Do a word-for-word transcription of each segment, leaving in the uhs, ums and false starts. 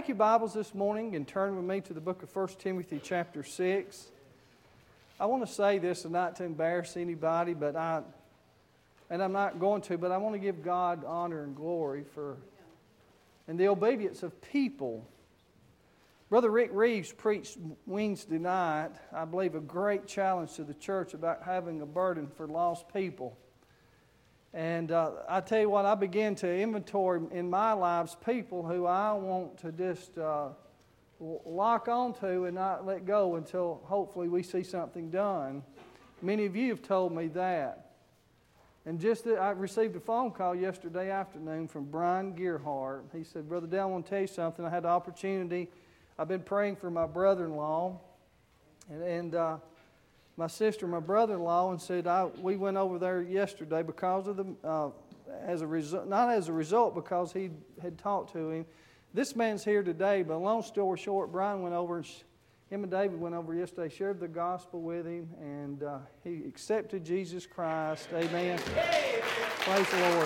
take your Bibles this morning and turn with me to the book of First Timothy chapter six. I want to say this and not to embarrass anybody, but I, and I'm not going to, but I want to give God honor and glory for, and the obedience of people. Brother Rick Reeves preached Wednesday night, I believe, a great challenge to the church about having a burden for lost people. And uh, I tell you what, I began to inventory in my lives people who I want to just uh, lock onto and not let go until hopefully we see something done. Many of you have told me that. And just that I received a phone call yesterday afternoon from Brian Gearhart. He said, Brother Dale, I want to tell you something. I had the opportunity. I've been praying for my brother-in-law. And... and uh, my sister, my brother-in-law, and said I, we went over there yesterday because of the, uh, as a result, not as a result, because he had talked to him. This man's here today, but long story short, Brian went over, and sh- him and David went over yesterday, shared the gospel with him, and uh, he accepted Jesus Christ. Amen. Praise the Lord.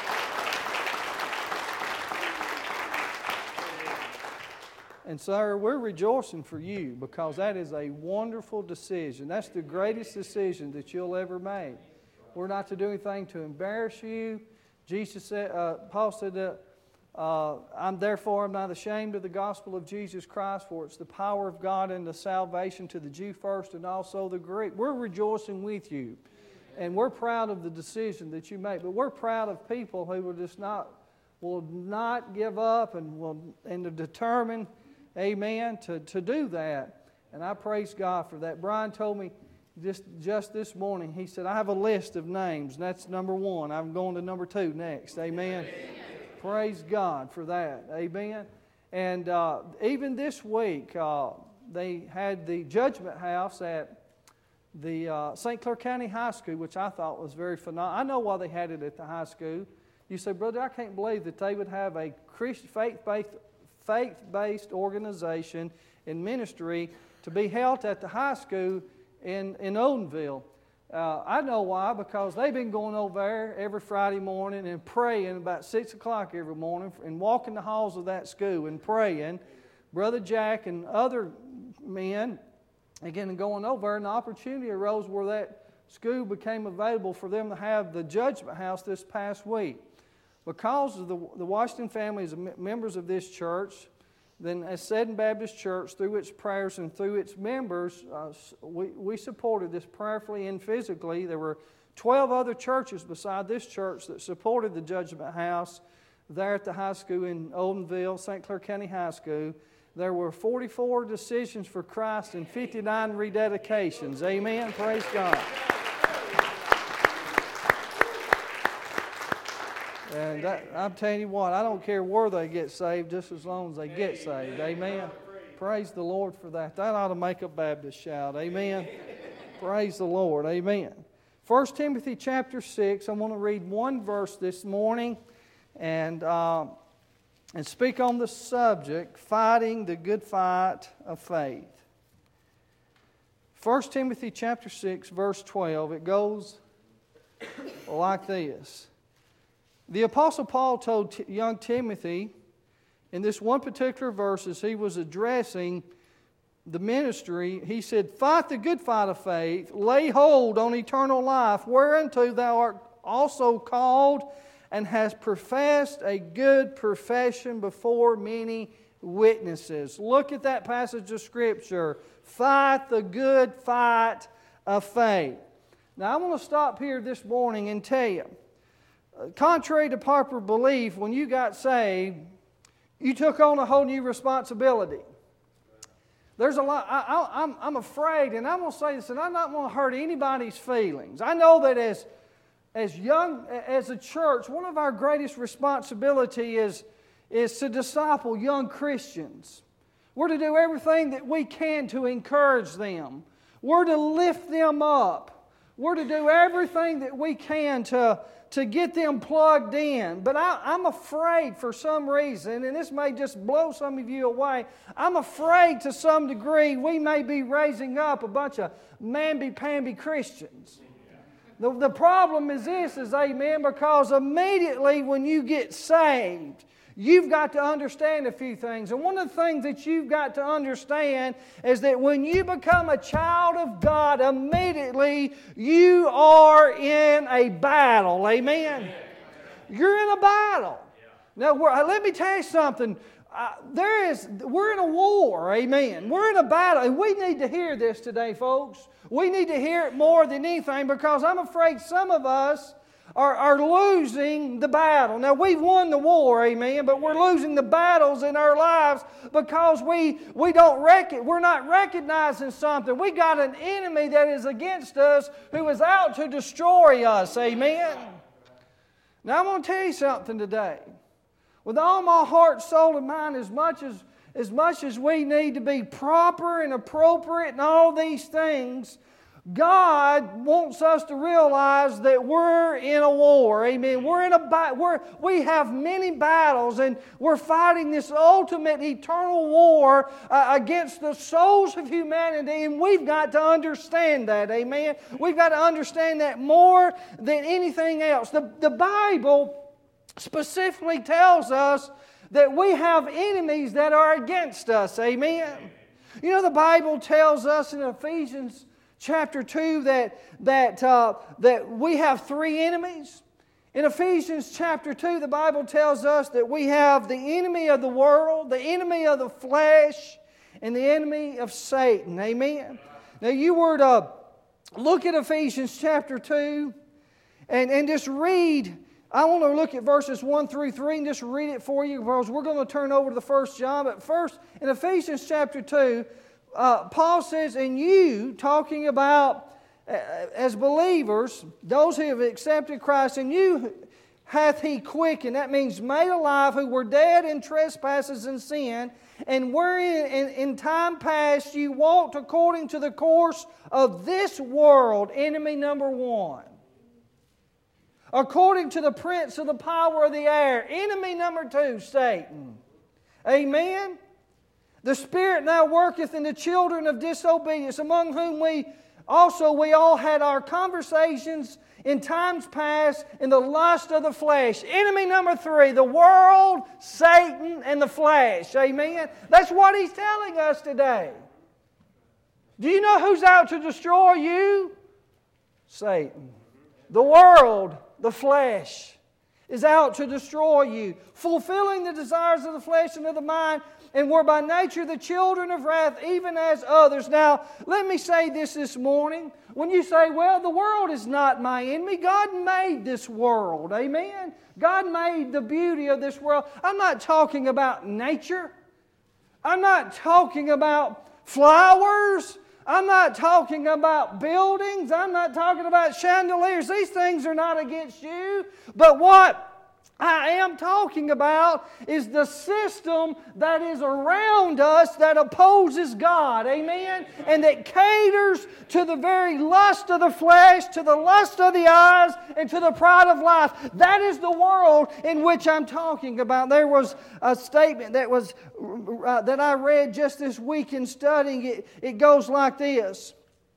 And sir, we're rejoicing for you because that is a wonderful decision. That's the greatest decision that you'll ever make. We're not to do anything to embarrass you. Jesus said, uh, Paul said that, uh, I'm therefore I'm not ashamed of the gospel of Jesus Christ, for it's the power of God and the salvation to the Jew first and also the Greek. We're rejoicing with you. And we're proud of the decision that you make. But we're proud of people who will just not, will not give up and will and are determined, amen, to, to do that. And I praise God for that. Brian told me just, just this morning, he said, I have a list of names, and that's number one. I'm going to number two next. Amen. Amen. Praise God for that. Amen. And uh, even this week, uh, they had the Judgment House at the uh, Saint Clair County High School, which I thought was very phenomenal. I know why they had it at the high school. You say, Brother, I can't believe that they would have a Christian faith-based faith-based organization and ministry to be held at the high school in, in Odenville. Uh, I know why, because they've been going over there every Friday morning and praying about six o'clock every morning and walking the halls of that school and praying. Brother Jack and other men, again, going over, and the opportunity arose where that school became available for them to have the Judgment House this past week. Because of the, the Washington family is members of this church, then as Seddon Baptist Church, through its prayers and through its members, uh, we, we supported this prayerfully and physically. There were twelve other churches beside this church that supported the Judgment House there at the high school in Odenville, Saint Clair County High School. There were forty-four decisions for Christ and fifty-nine rededications. Amen. Praise God. And that, I'm telling you what, I don't care where they get saved, just as long as they get saved. Amen. Praise the Lord for that. That ought to make a Baptist shout. Amen. Praise the Lord. Amen. First Timothy chapter six, I want to read one verse this morning and, uh, and speak on the subject, fighting the good fight of faith. First Timothy chapter six, verse twelve, it goes like this. The Apostle Paul told t- young Timothy in this one particular verse as he was addressing the ministry, he said, fight the good fight of faith, lay hold on eternal life, whereunto thou art also called and hast professed a good profession before many witnesses. Look at that passage of Scripture. Fight the good fight of faith. Now I want to stop here this morning and tell you, contrary to popular belief, when you got saved, you took on a whole new responsibility. There's a lot, I, I, I'm, I'm afraid, and I'm going to say this, and I'm not going to hurt anybody's feelings. I know that as, as young, as a church, one of our greatest responsibility is, is to disciple young Christians. We're to do everything that we can to encourage them. We're to lift them up. We're to do everything that we can to to get them plugged in. But I, I'm afraid for some reason, and this may just blow some of you away, I'm afraid to some degree we may be raising up a bunch of mamby-pamby Christians. The, the problem is this, is amen, because immediately when you get saved, you've got to understand a few things. And one of the things that you've got to understand is that when you become a child of God, immediately you are in a battle. Amen? You're in a battle. Now, let me tell you something. Uh, there is, we're in a war, amen. We're in a battle, and we need to hear this today, folks. We need to hear it more than anything, because I'm afraid some of us are, are losing the battle. Now, we've won the war, amen, but we're losing the battles in our lives because we, we don't rec- we're not recognizing something. We got an enemy that is against us who is out to destroy us, amen. Now, I'm going to tell you something today. With all my heart, soul, and mind, as much as, as much as we need to be proper and appropriate and all these things, God wants us to realize that we're in a war. Amen. We're in a ba- we're, we have many battles, and we're fighting this ultimate eternal war uh, against the souls of humanity, and we've got to understand that. Amen. We've got to understand that more than anything else. The, the Bible specifically tells us that we have enemies that are against us. Amen. You know, the Bible tells us in Ephesians chapter two that, that, uh, that we have three enemies. In Ephesians chapter two, the Bible tells us that we have the enemy of the world, the enemy of the flesh, and the enemy of Satan. Amen. Now, you were to look at Ephesians chapter two and, and just read. I want to look at verses one through three and just read it for you, because we're going to turn over to the First John. But first, in Ephesians chapter two, uh, Paul says, "And you," talking about uh, as believers, those who have accepted Christ, "and you hath He quickened," that means made alive, "who were dead in trespasses and sin, and wherein in, in time past you walked according to the course of this world," enemy number one. "According to the prince of the power of the air," enemy number two, Satan. Amen? "The Spirit now worketh in the children of disobedience, among whom we also we all had our conversations in times past in the lust of the flesh." Enemy number three, the world, Satan, and the flesh. Amen? That's what he's telling us today. Do you know who's out to destroy you? Satan. The world, the flesh, is out to destroy you, fulfilling the desires of the flesh and of the mind, and were by nature the children of wrath, even as others. Now, let me say this this morning. When you say, well, the world is not my enemy, God made this world. Amen? God made the beauty of this world. I'm not talking about nature. I'm not talking about flowers. I'm not talking about buildings. I'm not talking about chandeliers. These things are not against you. But what I am talking about is the system that is around us that opposes God. Amen? And that caters to the very lust of the flesh, to the lust of the eyes, and to the pride of life. That is the world in which I'm talking about. There was a statement that was uh, that I read just this week in studying it. It goes like this: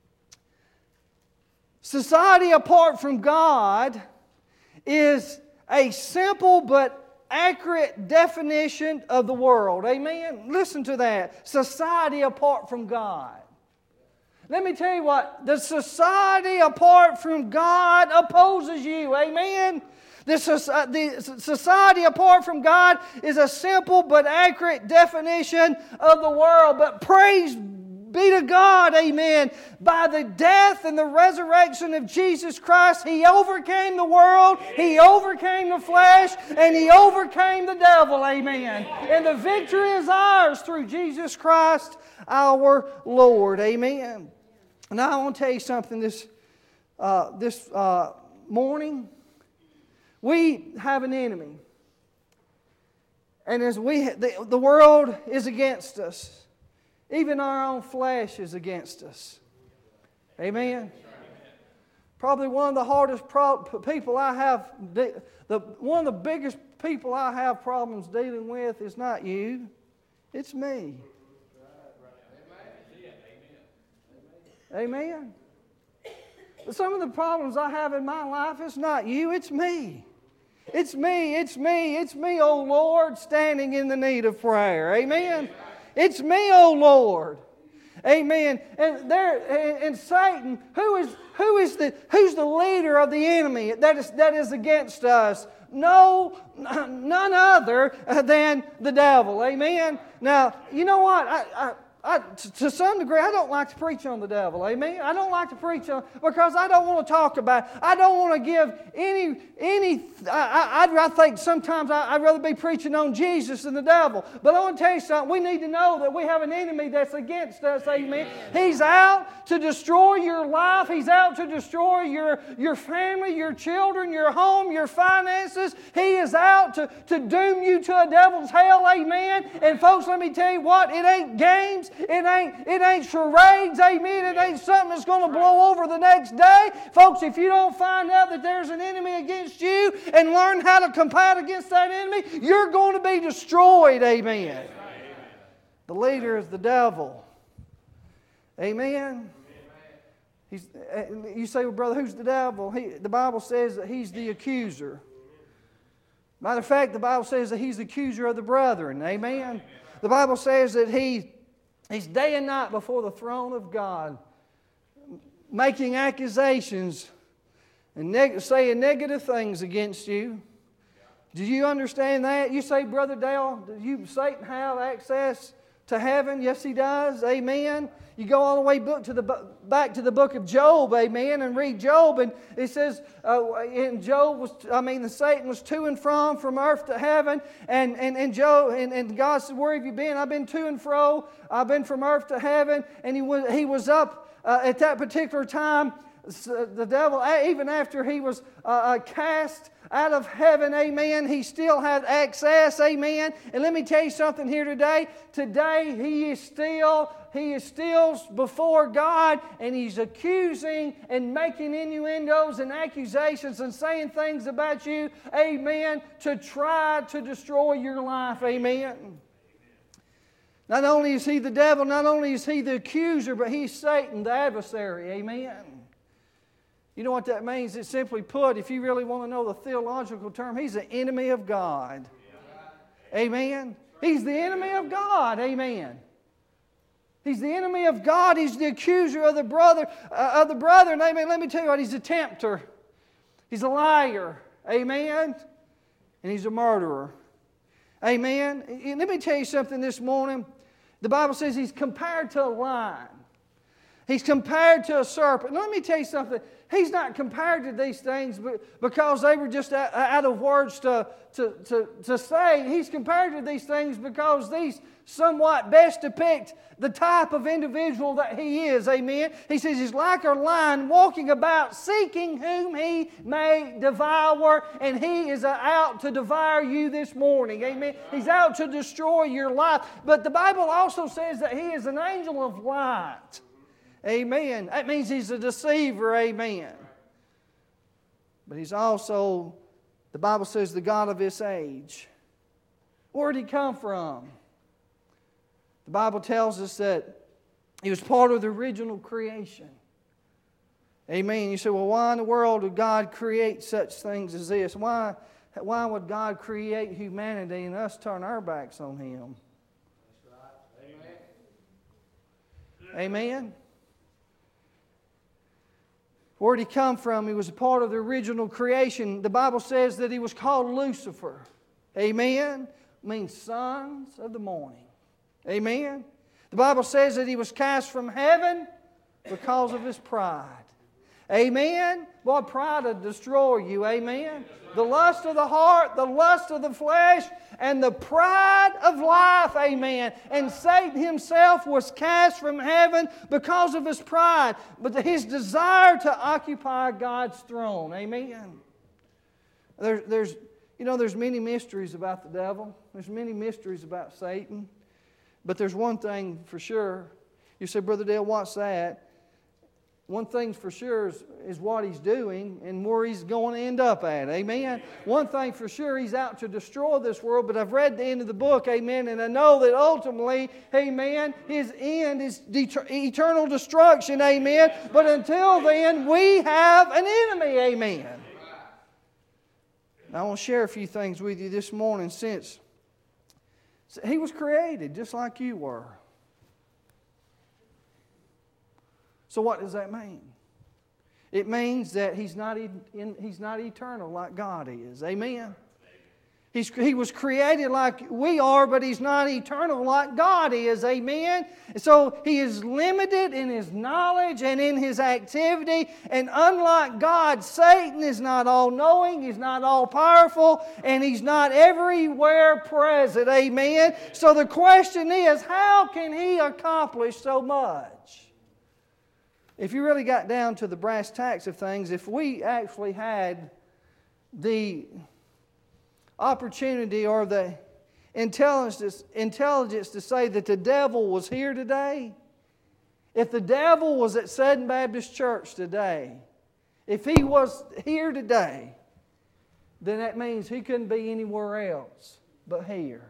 society apart from God is a simple but accurate definition of the world. Amen? Listen to that. Society apart from God. Let me tell you what. The society apart from God opposes you. Amen? The society apart from God is a simple but accurate definition of the world. But praise be to God, amen. By the death and the resurrection of Jesus Christ, He overcame the world, He overcame the flesh, and He overcame the devil, amen. And the victory is ours through Jesus Christ our Lord, amen. Now I want to tell you something this, uh, this uh, morning. We have an enemy. And as we, the, the world is against us. Even our own flesh is against us. Amen? Probably one of the hardest pro- people I have, the, one of the biggest people I have problems dealing with is not you. It's me. Amen? But some of the problems I have in my life is not you, it's me. It's me, it's me, it's me, oh Lord, standing in the need of prayer. Amen. It's me, oh Lord. Amen. And there, and, and Satan, who is who is the who's the leader of the enemy that is that is against us? No, none other than the devil. Amen. Now, you know what? I, I, I, to some degree, I don't like to preach on the devil. Amen. I don't like to preach on because I don't want to talk about. I don't want to give any any. I, I, I think sometimes I, I'd rather be preaching on Jesus than the devil. But I want to tell you something. We need to know that we have an enemy that's against us. Amen. He's out to destroy your life. He's out to destroy your your family, your children, your home, your finances. He is out to to doom you to a devil's hell. Amen. And folks, let me tell you what. It ain't games. It ain't, it ain't charades, amen. It ain't something that's going to blow over the next day. Folks, if you don't find out that there's an enemy against you and learn how to combat against that enemy, you're going to be destroyed, amen. The leader is the devil. Amen. He's, you say, well, brother, who's the devil? He, the Bible says that he's the accuser. Matter of fact, the Bible says that he's the accuser of the brethren, amen. The Bible says that he He's day and night before the throne of God, making accusations and neg- saying negative things against you. Do you understand that? You say, Brother Dale, does you, Satan have access to heaven? Yes, he does. Amen. You go all the way book to the, back to the book of Job, amen, and read Job, and it says, uh, in Job was, I mean, the Satan was to and from, from earth to heaven, and and and Job and, and God said, where have you been? I've been to and fro. I've been from earth to heaven, and he was he was up uh, at that particular time. The devil, even after he was uh, cast out of heaven, amen, he still had access, amen. And let me tell you something here today. Today he is still, he is still before God, and he's accusing and making innuendos and accusations and saying things about you, amen, to try to destroy your life, amen. Not only is he the devil, not only is he the accuser, but he's Satan, the adversary, amen. You know what that means? It's simply put, if you really want to know the theological term, he's the enemy of God. Amen. He's the enemy of God. Amen. He's the enemy of God. He's the accuser of the brother, uh, of the brethren. Amen. Let me tell you what, he's a tempter. He's a liar. Amen. And he's a murderer. Amen. And let me tell you something this morning. The Bible says he's compared to a lion. He's compared to a serpent. Let me tell you something. He's not compared to these things because they were just out of words to, to, to, to say. He's compared to these things because these somewhat best depict the type of individual that he is. Amen. He says he's like a lion walking about seeking whom he may devour, and he is out to devour you this morning. Amen. He's out to destroy your life. But the Bible also says that he is an angel of light. Amen. That means he's a deceiver. Amen. But he's also, the Bible says, the God of this age. Where did he come from? The Bible tells us that he was part of the original creation. Amen. You say, well, why in the world would God create such things as this? Why, why would God create humanity and us turn our backs on Him? That's right. Amen. Amen. Where did he come from? He was a part of the original creation. The Bible says that he was called Lucifer. Amen. It means sons of the morning. Amen. The Bible says that he was cast from heaven because of his pride. Amen. Boy, pride will destroy you. Amen. The lust of the heart, the lust of the flesh, and the pride of life. Amen. And Satan himself was cast from heaven because of his pride, but his desire to occupy God's throne. Amen. There, there's, you know, there's many mysteries about the devil. There's many mysteries about Satan. But there's one thing for sure. You say, Brother Dale, what's that? One thing for sure is, is what he's doing and where he's going to end up at. Amen. One thing for sure, he's out to destroy this world, but I've read the end of the book, amen, and I know that ultimately, amen, his end is det- eternal destruction, amen. But until then, we have an enemy, amen. Now, I want to share a few things with you this morning since he was created just like you were. So what does that mean? It means that he's not, in, he's not eternal like God is. Amen? He's, he was created like we are, but He's not eternal like God is. Amen? So He is limited in His knowledge and in His activity. And unlike God, Satan is not all-knowing, he's not all-powerful, and he's not everywhere present. Amen? So the question is, how can he accomplish so much? If you really got down to the brass tacks of things, if we actually had the opportunity or the intelligence, intelligence to say that the devil was here today, if the devil was at Sudden Baptist Church today, if he was here today, then that means he couldn't be anywhere else but here.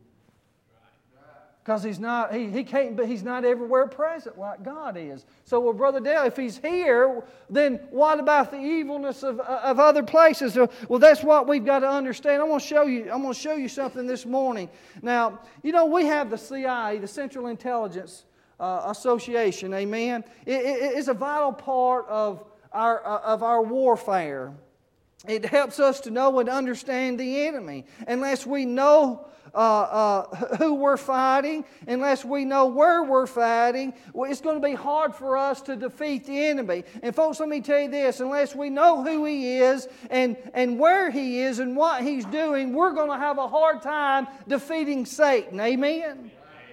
Because he's not, he, he can't, but he's not everywhere present like God is. So, well, Brother Dale, if he's here, then what about the evilness of, of other places? Well, that's what we've got to understand. I'm going to show you. I'm going to show you something this morning. Now, you know, we have the C I A, the Central Intelligence uh, Association. Amen. It, it, it's a vital part of our uh, of our warfare. It helps us to know and understand the enemy. Unless we know Uh, uh, who we're fighting, unless we know where we're fighting, well, it's going to be hard for us to defeat the enemy. And folks, let me tell you this, unless we know who he is and, and where he is and what he's doing, we're going to have a hard time defeating Satan. Amen?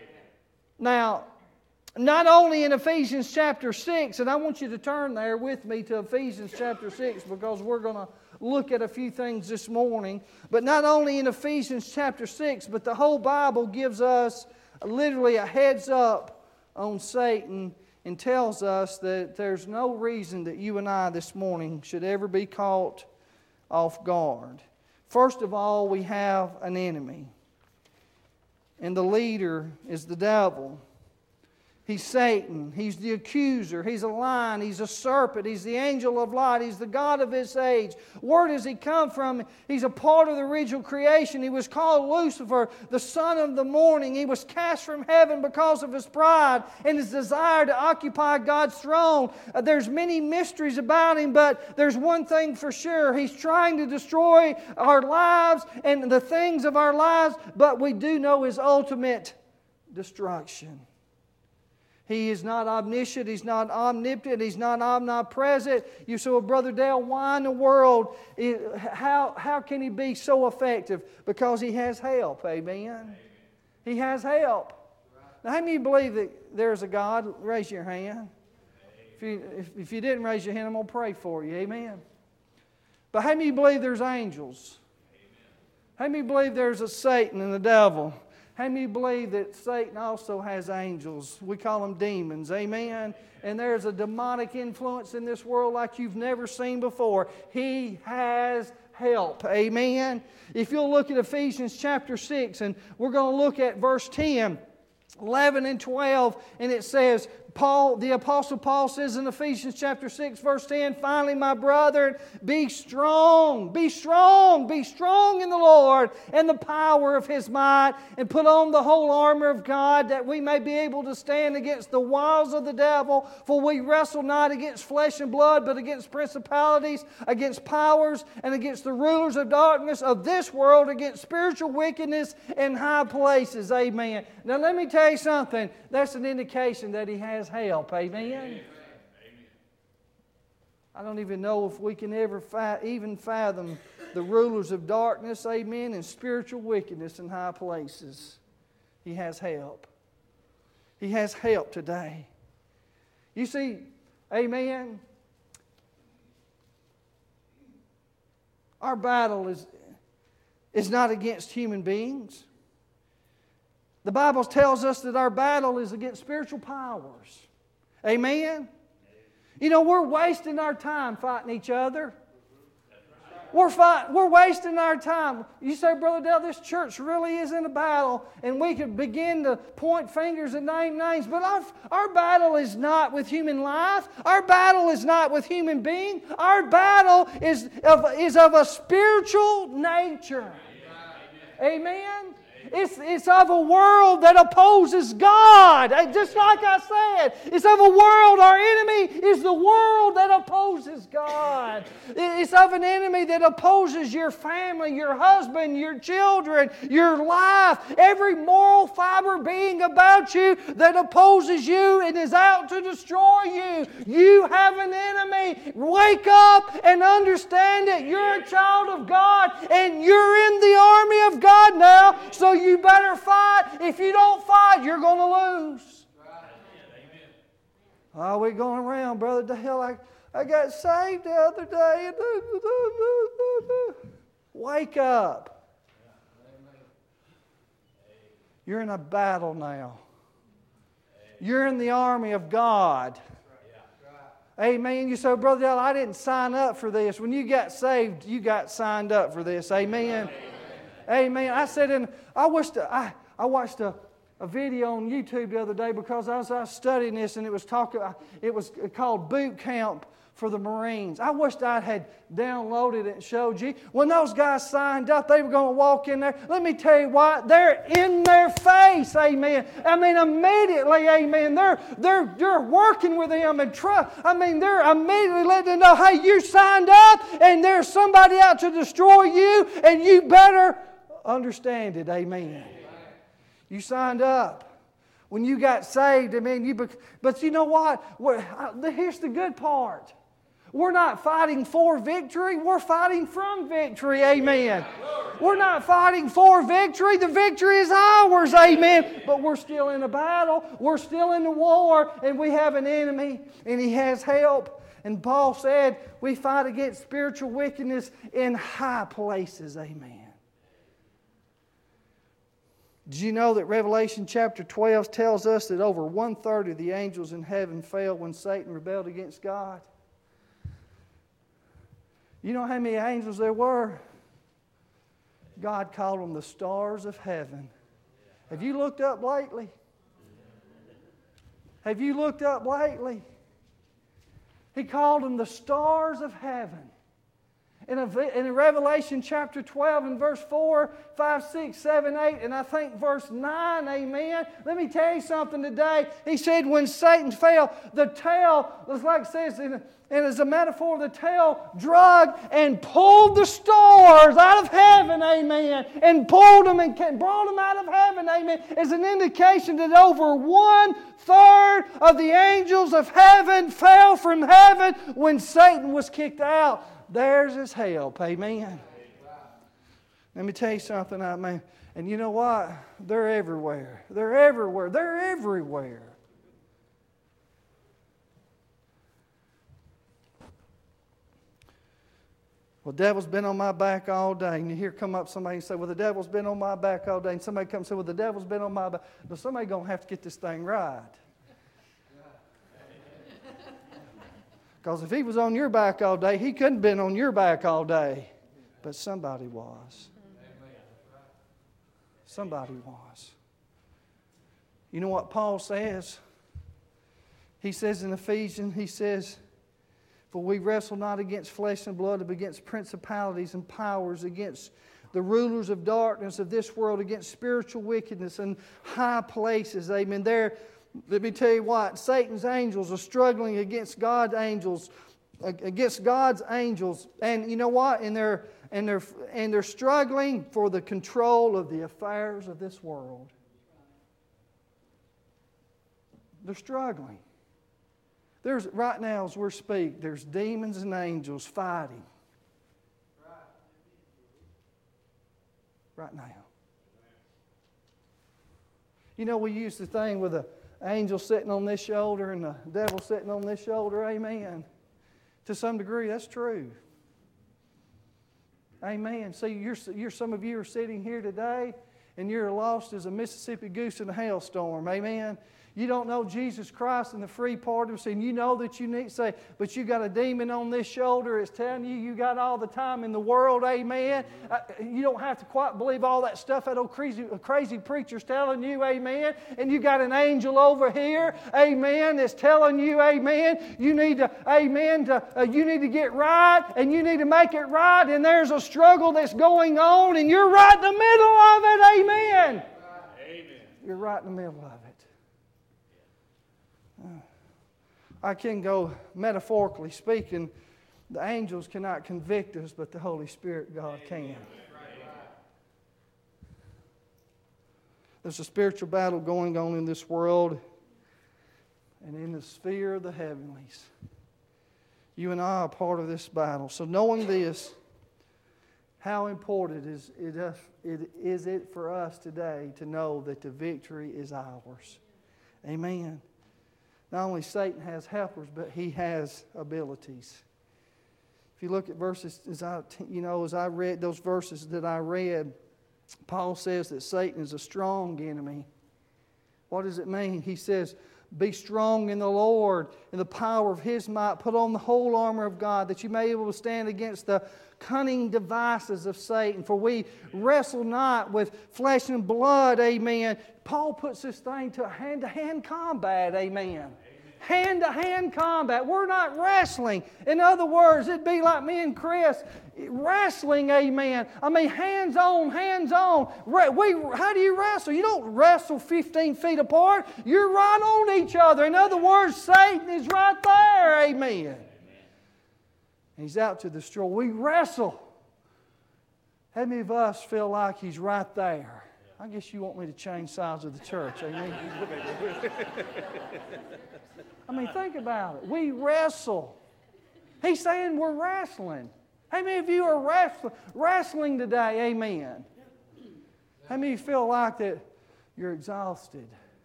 Now, not only in Ephesians chapter six, and I want you to turn there with me to Ephesians chapter six because we're going to look at a few things this morning. But not only in Ephesians chapter six, but the whole Bible gives us literally a heads up on Satan and tells us that there's no reason that you and I this morning should ever be caught off guard. First of all, we have an enemy. And the leader is the devil. He's Satan. He's the accuser. He's a lion. He's a serpent. He's the angel of light. He's the God of this age. Where does he come from? He's a part of the original creation. He was called Lucifer, the son of the morning. He was cast from heaven because of his pride and his desire to occupy God's throne. Uh, there's many mysteries about him, but there's one thing for sure. He's trying to destroy our lives and the things of our lives, but we do know his ultimate destruction. He is not omniscient. He's not omnipotent. He's not omnipresent. You say, well, Brother Dale, why in the world, how, how can he be so effective? Because he has help, amen? Amen. He has help. Now, how many of you believe that there's a God? Raise your hand. If you, if, if you didn't raise your hand, I'm going to pray for you, amen? But how many of you believe there's angels? How many of you believe there's a Satan and the devil? How many believe that Satan also has angels? We call them demons. Amen? And there's a demonic influence in this world like you've never seen before. He has help. Amen? If you'll look at Ephesians chapter six, and we're going to look at verse ten, eleven and twelve, and it says, Paul, the Apostle Paul says in Ephesians chapter six, verse ten, finally, my brethren, be strong, be strong, be strong in the Lord and the power of His might, and put on the whole armor of God, that we may be able to stand against the wiles of the devil. For we wrestle not against flesh and blood, but against principalities, against powers, and against the rulers of darkness of this world, against spiritual wickedness in high places. Amen. Now let me tell you something. That's an indication that he has help. Amen? Amen. I don't even know if we can ever fa- even fathom the rulers of darkness, amen, and spiritual wickedness in high places. He has help. He has help today. You see, amen, our battle is, is not against human beings. The Bible tells us that our battle is against spiritual powers. Amen? You know, we're wasting our time fighting each other. We're fight, we're wasting our time. You say, Brother Dale, this church really is in a battle, and we could begin to point fingers and name names, but our, our battle is not with human life. Our battle is not with human beings. Our battle is of, is of a spiritual nature. Amen? Amen? It's, it's of a world that opposes God. Just like I said, it's of a world, our enemy is the world that opposes God. It's of an enemy that opposes your family, your husband, your children, your life, every moral fiber being about you that opposes you and is out to destroy you. You have an enemy. Wake up and understand it. You're a child of God and you're in the army of God now, so you better fight. If you don't fight, you're going to lose. Oh, we're going around, Brother Dale. I, I got saved the other day. Wake up. You're in a battle now. You're in the army of God. Amen. You say, Brother Dale, I didn't sign up for this. When you got saved, you got signed up for this. Amen. Amen. I said, in, I wished I, I watched a, a video on YouTube the other day because I was, I was studying this, and it was talking. It was called Boot Camp for the Marines. I wished I had downloaded it and showed you. When those guys signed up, they were going to walk in there. Let me tell you what, they're in their face, amen. I mean, immediately, amen. They're they're they're working with them and trust. I mean, they're immediately letting them know, hey, you signed up, and there's somebody out to destroy you, and you better understand it, amen. You signed up. When you got saved, I mean, you. But you know what? Here's the good part. We're not fighting for victory. We're fighting from victory. Amen. We're not fighting for victory. The victory is ours. Amen. But we're still in a battle. We're still in a war. And we have an enemy. And he has help. And Paul said we fight against spiritual wickedness in high places. Amen. Did you know that Revelation chapter twelve tells us that over one-third of the angels in heaven fell when Satan rebelled against God? You know how many angels there were? God called them the stars of heaven. Have you looked up lately? Have you looked up lately? He called them the stars of heaven. In, a, in Revelation chapter twelve and verse four, five, six, seven, eight, and I think verse nine, amen. Let me tell you something today. He said when Satan fell, the tail, like it says, in, and as a metaphor, the tail drug and pulled the stars out of heaven, amen, and pulled them and brought them out of heaven, amen, as an indication that over one third of the angels of heaven fell from heaven when Satan was kicked out. There's His help. Amen. Let me tell you something, man. And you know what? They're everywhere. They're everywhere. They're everywhere. Well, the devil's been on my back all day. And you hear come up somebody and say, well, the devil's been on my back all day. And somebody comes and say, well, the devil's been on my back. But somebody's going to have to get this thing right. Because if he was on your back all day, he couldn't have been on your back all day. But somebody was. Somebody was. You know what Paul says? He says in Ephesians, he says, for we wrestle not against flesh and blood, but against principalities and powers, against the rulers of darkness of this world, against spiritual wickedness in high places. Amen. There. Let me tell you what, Satan's angels are struggling against God's angels, against God's angels. And you know what? And they're, and they're, and they're struggling for the control of the affairs of this world. They're struggling. There's, right now as we speak, there's demons and angels fighting. Right now. You know, we use the thing with a angel sitting on this shoulder and the devil sitting on this shoulder. Amen. To some degree, that's true. Amen. See, you're, you're, some of you are sitting here today, and you're lost as a Mississippi goose in a hailstorm. Amen. You don't know Jesus Christ and the free pardon of sin. You know that you need to say, but you got a demon on this shoulder. It's telling you you got all the time in the world. Amen. Uh, you don't have to quite believe all that stuff that old crazy, crazy preacher's telling you. Amen. And you got an angel over here. Amen. That's telling you. Amen. You need to. Amen. To, uh, you need to get right, and you need to make it right. And there's a struggle that's going on, and you're right in the middle of it. Amen. Amen. You're right in the middle of it. I can go metaphorically speaking, the angels cannot convict us, but the Holy Spirit, God, can. There's a spiritual battle going on in this world and in the sphere of the heavenlies. You and I are part of this battle. So knowing this, how important is it, it, is it for us today to know that the victory is ours? Amen. Not only Satan has helpers, but he has abilities. If you look at verses, as I, you know, as I read those verses that I read, Paul says that Satan is a strong enemy. What does it mean? He says, be strong in the Lord, in the power of His might. Put on the whole armor of God, that you may be able to stand against the cunning devices of Satan. For we wrestle not with flesh and blood, amen. Paul puts this thing to hand-to-hand combat, amen. Hand-to-hand combat. We're not wrestling. In other words, it'd be like me and Chris wrestling, amen. I mean, hands-on, hands-on. We, how do you wrestle? You don't wrestle fifteen feet apart. You're right on each other. In other words, Satan is right there, amen. He's out to destroy. We wrestle. How many of us feel like He's right there? I guess you want me to change sides of the church, amen? I mean, think about it. We wrestle. He's saying we're wrestling. How many of you are wrestling, wrestling today, amen? How many feel like that you're exhausted?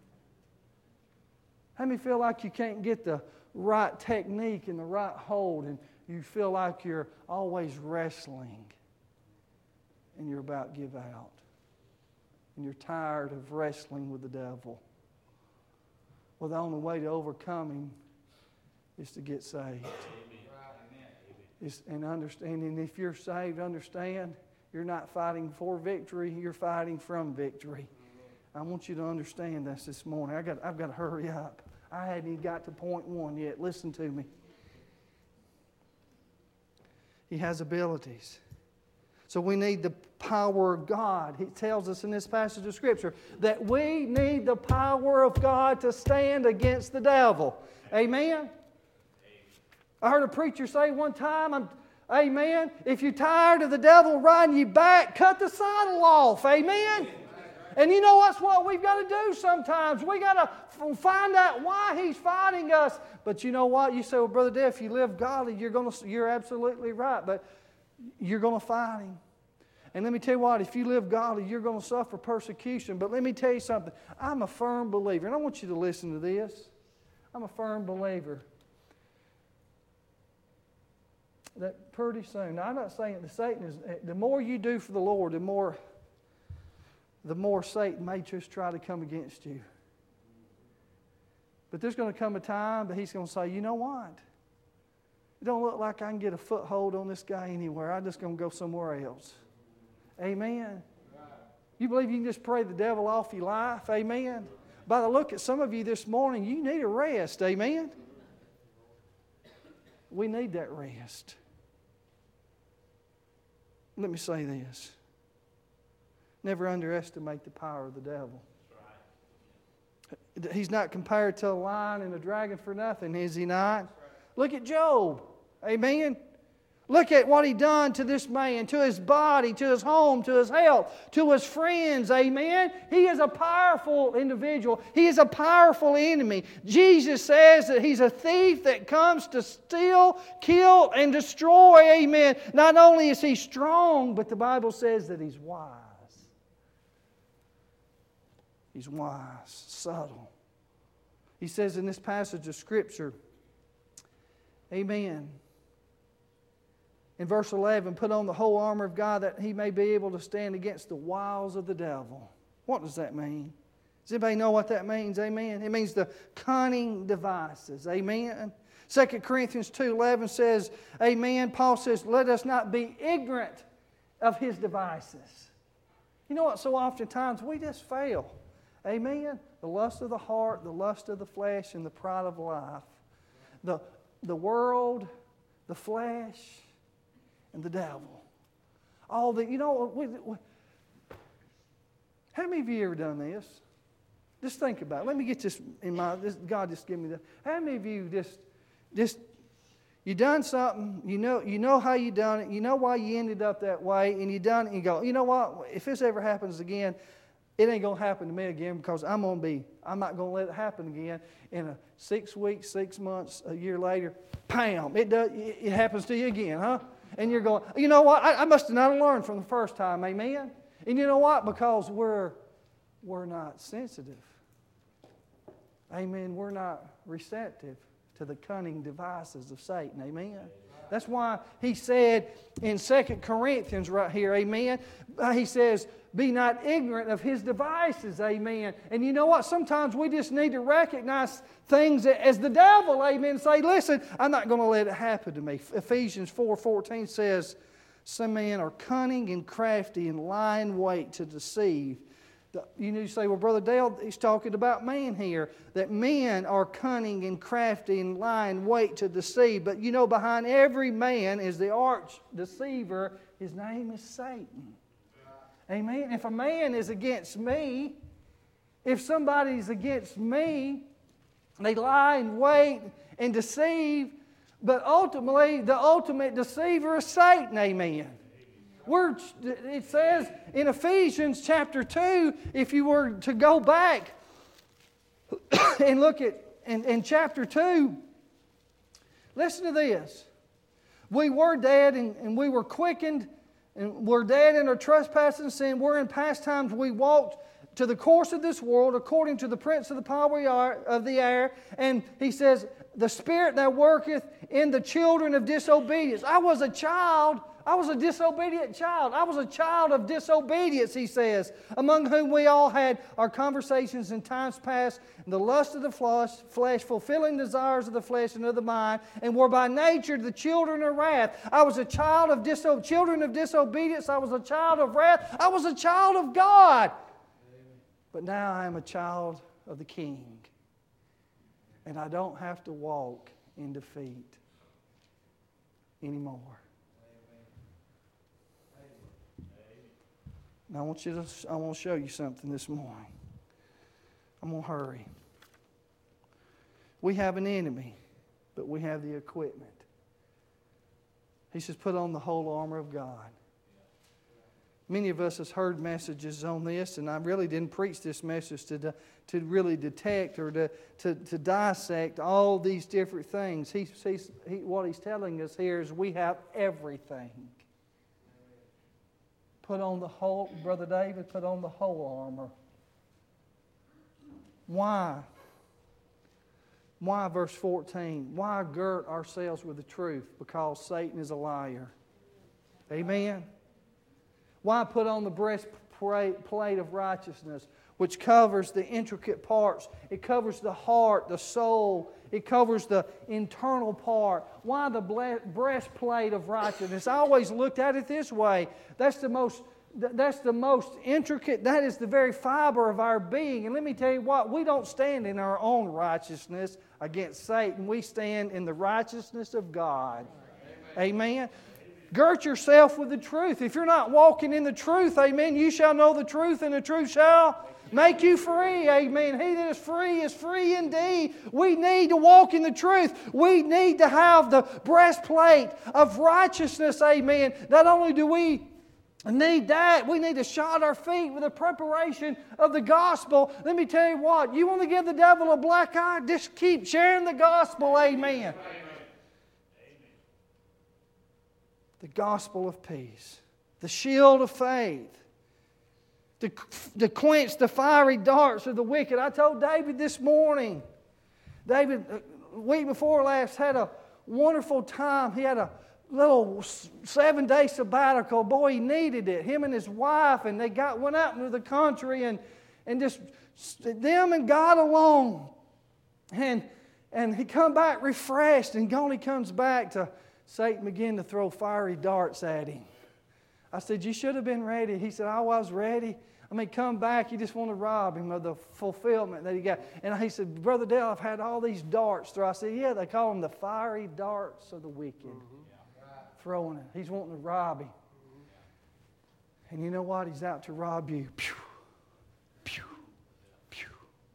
How many feel like you can't get the right technique and the right hold, and you feel like you're always wrestling and you're about to give out? And you're tired of wrestling with the devil. Well, the only way to overcome him is to get saved. It's, and understanding if you're saved, understand, you're not fighting for victory, you're fighting from victory. I want you to understand this this morning. I got, I've got to hurry up. I hadn't even got to point one yet. Listen to me. He has abilities. So we need the power of God. He tells us in this passage of Scripture that we need the power of God to stand against the devil. Amen? I heard a preacher say one time, I'm, amen, if you're tired of the devil riding you back, cut the saddle off. Amen? And you know what's what we've got to do sometimes. We've got to find out why he's fighting us. But you know what? You say, well, Brother Dave, if you live godly, you're, gonna, you're absolutely right. But you're going to fight him. And let me tell you what, if you live godly, you're going to suffer persecution. But let me tell you something. I'm a firm believer, and I want you to listen to this. I'm a firm believer that pretty soon, now I'm not saying that Satan is, the more you do for the Lord, the more, the more Satan may just try to come against you. But there's going to come a time that he's going to say, you know what? It don't look like I can get a foothold on this guy anywhere. I'm just going to go somewhere else. Amen. You believe you can just pray the devil off your life? Amen. By the look at some of you this morning, you need a rest. Amen. We need that rest. Let me say this. Never underestimate the power of the devil. He's not compared to a lion and a dragon for nothing, is he not? Look at Job. Amen. Look at what he done to this man, to his body, to his home, to his health, to his friends. Amen. He is a powerful individual. He is a powerful enemy. Jesus says that he's a thief that comes to steal, kill, and destroy. Amen. Not only is he strong, but the Bible says that he's wise. He's wise, subtle. He says in this passage of Scripture, amen, in verse eleven, put on the whole armor of God that he may be able to stand against the wiles of the devil. What does that mean? Does anybody know what that means? Amen. It means the cunning devices. Amen. Second Corinthians two eleven says, amen. Paul says, let us not be ignorant of his devices. You know what? So oftentimes we just fail. Amen. The lust of the heart, the lust of the flesh, and the pride of life. The, the world, the flesh, and the devil. All the, you know, we, we, how many of you ever done this? Just think about it. Let me get this in my, this, God just give me this. How many of you just, just, you done something, you know, you know how you done it, you know why you ended up that way, and you done it, and you go, you know what, if this ever happens again, it ain't going to happen to me again because I'm going to be, I'm not going to let it happen again. In a six weeks, six months, a year later, bam, it does, it happens to you again, huh? And you're going, you know what, I, I must have not learned from the first time, amen? And you know what, because we're, we're not sensitive. Amen, we're not receptive to the cunning devices of Satan, amen? That's why he said in Second Corinthians right here, amen, he says, be not ignorant of his devices, amen. And you know what? Sometimes we just need to recognize things as the devil, amen, and say, listen, I'm not going to let it happen to me. Ephesians four fourteen says, some men are cunning and crafty and lie in wait to deceive. You need to say, well, Brother Dale, he's talking about man here. That men are cunning and crafty and lie in wait to deceive. But you know, behind every man is the arch deceiver. His name is Satan. Amen. If a man is against me, if somebody's against me, they lie and wait and deceive. But ultimately, the ultimate deceiver is Satan. Amen. We're, it says in Ephesians chapter two, if you were to go back and look at in, in chapter two, listen to this. We were dead and, and we were quickened, and we're dead in our trespasses and sin. We're in past times we walked to the course of this world according to the prince of the power of the air. And he says, the spirit that worketh in the children of disobedience. I was a child. I was a disobedient child. I was a child of disobedience, he says, among whom we all had our conversations in times past, in the lust of the flesh, flesh, fulfilling desires of the flesh and of the mind, and were by nature the children of wrath. I was a child of diso- children of disobedience. I was a child of wrath. I was a child of God. But now I am a child of the King. And I don't have to walk in defeat anymore. Now I want you to, I want to show you something this morning. I'm going to hurry. We have an enemy, but we have the equipment. He says, put on the whole armor of God. Many of us have heard messages on this, and I really didn't preach this message to, to really detect or to, to, to dissect all these different things. He, he's, he, what he's telling us here is we have everything. Put on the whole, Brother David, put on the whole armor. Why? Why, verse fourteen? Why girt ourselves with the truth? Because Satan is a liar. Amen? Why put on the breastplate of righteousness, which covers the intricate parts? It covers the heart, the soul. It covers the internal part. Why the breastplate of righteousness? I always looked at it this way. That's the most, that's the most intricate, that is the very fiber of our being. And let me tell you what, we don't stand in our own righteousness against Satan. We stand in the righteousness of God. Amen. Amen. Girt yourself with the truth. If you're not walking in the truth, amen, you shall know the truth, and the truth shall make you free, amen. He that is free is free indeed. We need to walk in the truth. We need to have the breastplate of righteousness, amen. Not only do we need that, we need to shod our feet with the preparation of the gospel. Let me tell you what, you want to give the devil a black eye? Just keep sharing the gospel, amen. The gospel of peace, the shield of faith, to, to quench the fiery darts of the wicked. I told David this morning, David, a week before last, had a wonderful time. He had a little seven-day sabbatical. Boy, he needed it. Him and his wife, and they got went out into the country and, and just them and God alone. And, and he come back refreshed, and when he comes back, to Satan began to throw fiery darts at him. I said, you should have been ready. He said, I was ready. I mean, come back, you just want to rob him of the fulfillment that he got. And he said, Brother Dale, I've had all these darts through. I said, yeah, they call them the fiery darts of the wicked. Mm-hmm. Throwing it. He's wanting to rob him. Mm-hmm. And you know what? He's out to rob you. Pew, pew, pew.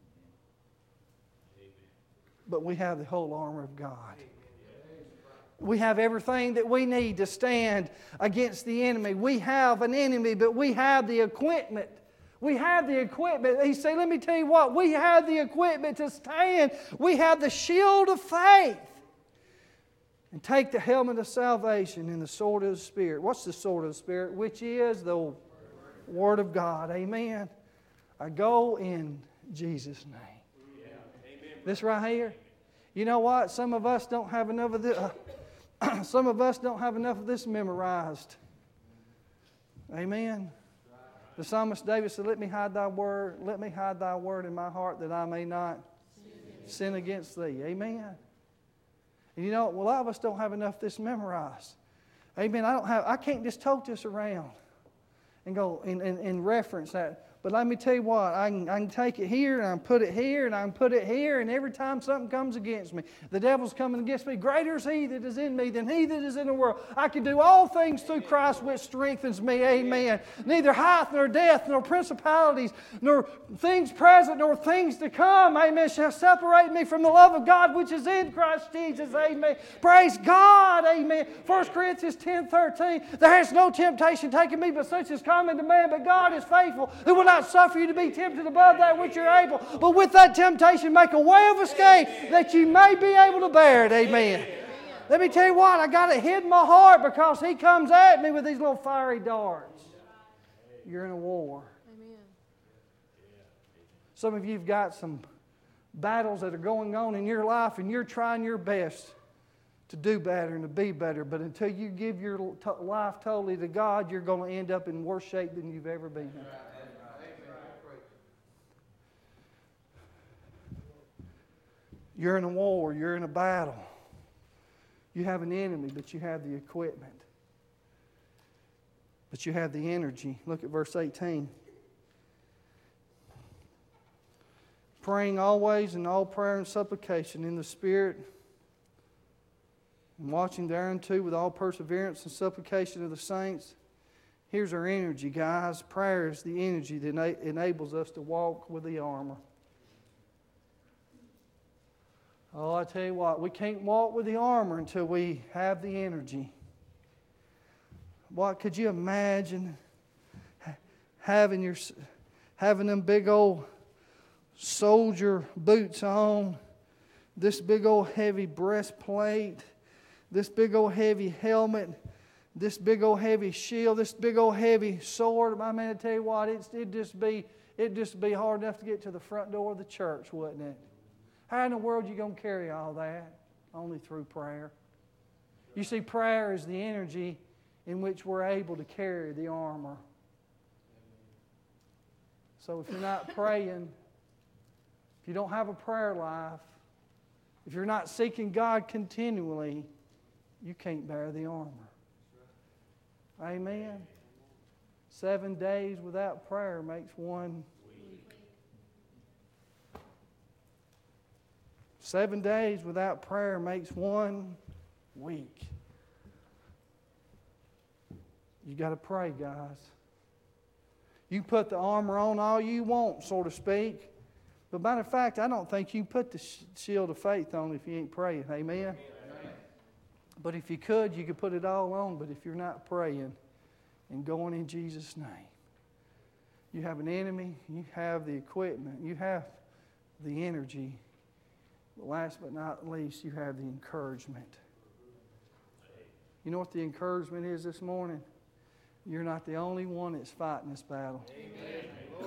But we have the whole armor of God. We have everything that we need to stand against the enemy. We have an enemy, but we have the equipment. We have the equipment. He said, let me tell you what, we have the equipment to stand. We have the shield of faith. And take the helmet of salvation and the sword of the Spirit. What's the sword of the Spirit? Which is the Word of God. Amen. I go in Jesus' name. This right here. You know what? Some of us don't have enough of this. Uh, some of us don't have enough of this memorized. Amen. The psalmist David said, let me hide thy word, let me hide thy word in my heart that I may not sin against thee. Amen. And you know, a lot of us don't have enough of this memorized. Amen. I don't have I can't just tote this around and go and, and, and reference that. But let me tell you what, I can, I can take it here and I can put it here and I can put it here, and every time something comes against me, the devil's coming against me, greater is he that is in me than he that is in the world. I can do all things through Christ which strengthens me. Amen. Neither height nor depth nor principalities nor things present nor things to come, amen, shall separate me from the love of God which is in Christ Jesus. Amen. Praise God. Amen. First Corinthians ten thirteen. There has no temptation taken me but such as common to man, but God is faithful, who will not suffer you to be tempted above that which you're able, but with that temptation make a way of escape that you may be able to bear it. Amen. Let me tell you what, I got it hid in my heart because he comes at me with these little fiery darts. You're in a war. Amen. Some of you have got some battles that are going on in your life, and you're trying your best to do better and to be better, but until you give your life totally to God, you're going to end up in worse shape than you've ever been in. You're in a war. You're in a battle. You have an enemy, but you have the equipment. But you have the energy. Look at verse eighteen. Praying always in all prayer and supplication in the Spirit, and watching thereunto with all perseverance and supplication of the saints. Here's our energy, guys. Prayer is the energy that enables us to walk with the armor. Oh, I tell you what, we can't walk with the armor until we have the energy. What could you imagine having your having them big old soldier boots on, this big old heavy breastplate, this big old heavy helmet, this big old heavy shield, this big old heavy sword? I mean, I tell you what, it's, it'd just be it'd just be hard enough to get to the front door of the church, wouldn't it? How in the world are you going to carry all that? Only through prayer. You see, prayer is the energy in which we're able to carry the armor. So if you're not praying, if you don't have a prayer life, if you're not seeking God continually, you can't bear the armor. Amen. Seven days without prayer makes one. Seven days without prayer makes one week. You got to pray, guys. You put the armor on all you want, so to speak. But matter of fact, I don't think you put the shield of faith on if you ain't praying. Amen? Amen. But if you could, you could put it all on. But if you're not praying and going in Jesus' name, you have an enemy, you have the equipment, you have the energy. But last but not least, you have the encouragement. You know what the encouragement is this morning? You're not the only one that's fighting this battle. Amen.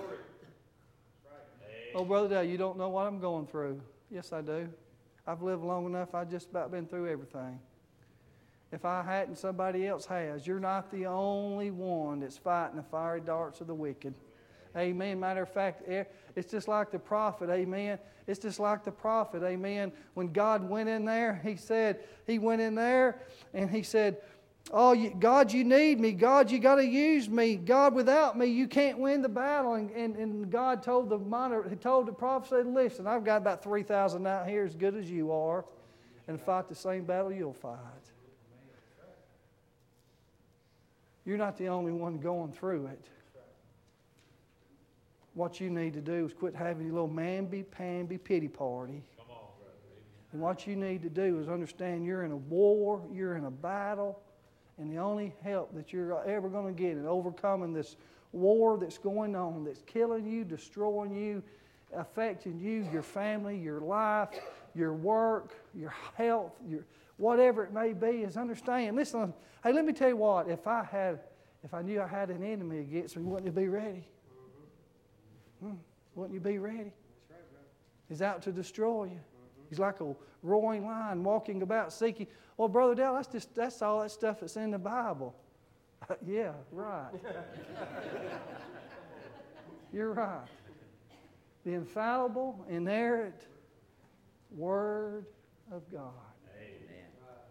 Oh, Brother Dale, you don't know what I'm going through. Yes, I do. I've lived long enough. I've just about been through everything. If I hadn't, somebody else has. You're not the only one that's fighting the fiery darts of the wicked. Amen. Matter of fact, it's just like the prophet. Amen. It's just like the prophet. Amen. When God went in there, He said, He went in there and He said, oh, you, God, you need me. God, you got to use me. God, without me, you can't win the battle. And, and, and God told the monitor, He told the prophet, said, listen, I've got about three thousand out here as good as you are, and fight the same battle you'll fight. You're not the only one going through it. What you need to do is quit having your little mamby-pamby pity party. And what you need to do is understand you're in a war, you're in a battle, and the only help that you're ever going to get in overcoming this war that's going on, that's killing you, destroying you, affecting you, your family, your life, your work, your health, your whatever it may be, is understand. Listen, hey, let me tell you what, if I had, if I knew I had an enemy against me, wouldn't you be ready? Hmm. Wouldn't you be ready? He's out to destroy you. He's like a roaring lion walking about seeking. Well, Brother Dale, that's just that's all that stuff that's in the Bible. Yeah, right. You're right. The infallible, inerrant Word of God. Amen.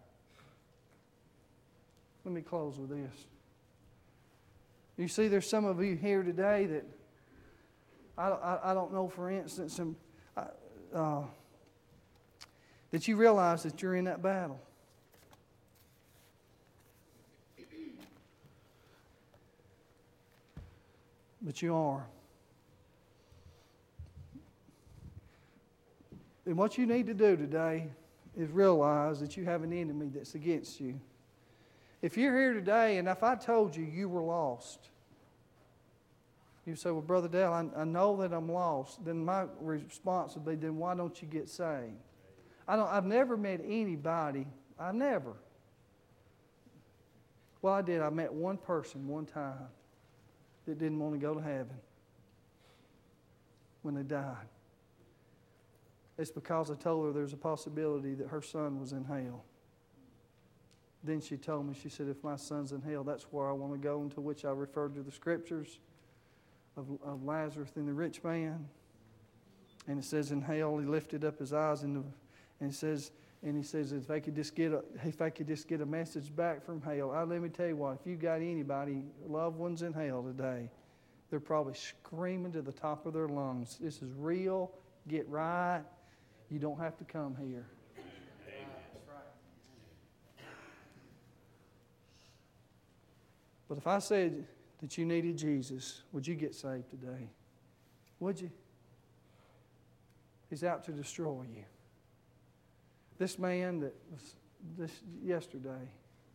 Let me close with this. You see, there's some of you here today that I, I, I don't know, for instance, some, uh, that you realize that you're in that battle. But you are. And what you need to do today is realize that you have an enemy that's against you. If you're here today and if I told you you were lost, you say, well, Brother Dale, I, I know that I'm lost. Then my response would be, then why don't you get saved? I don't, I've never met anybody, I never. Well, I did. I met one person one time that didn't want to go to heaven when they died. It's because I told her there's a possibility that her son was in hell. Then she told me, she said, if my son's in hell, that's where I want to go, into which I referred to the scriptures of, of Lazarus and the rich man. And it says in hell, he lifted up his eyes and, the, and it says, and he says, if I could just get a, if I could just get a message back from hell. I, let me tell you what, if you got anybody, loved ones in hell today, they're probably screaming to the top of their lungs, this is real, get right, you don't have to come here. But if I said that you needed Jesus, would you get saved today? Would you? He's out to destroy you. This man that was this yesterday,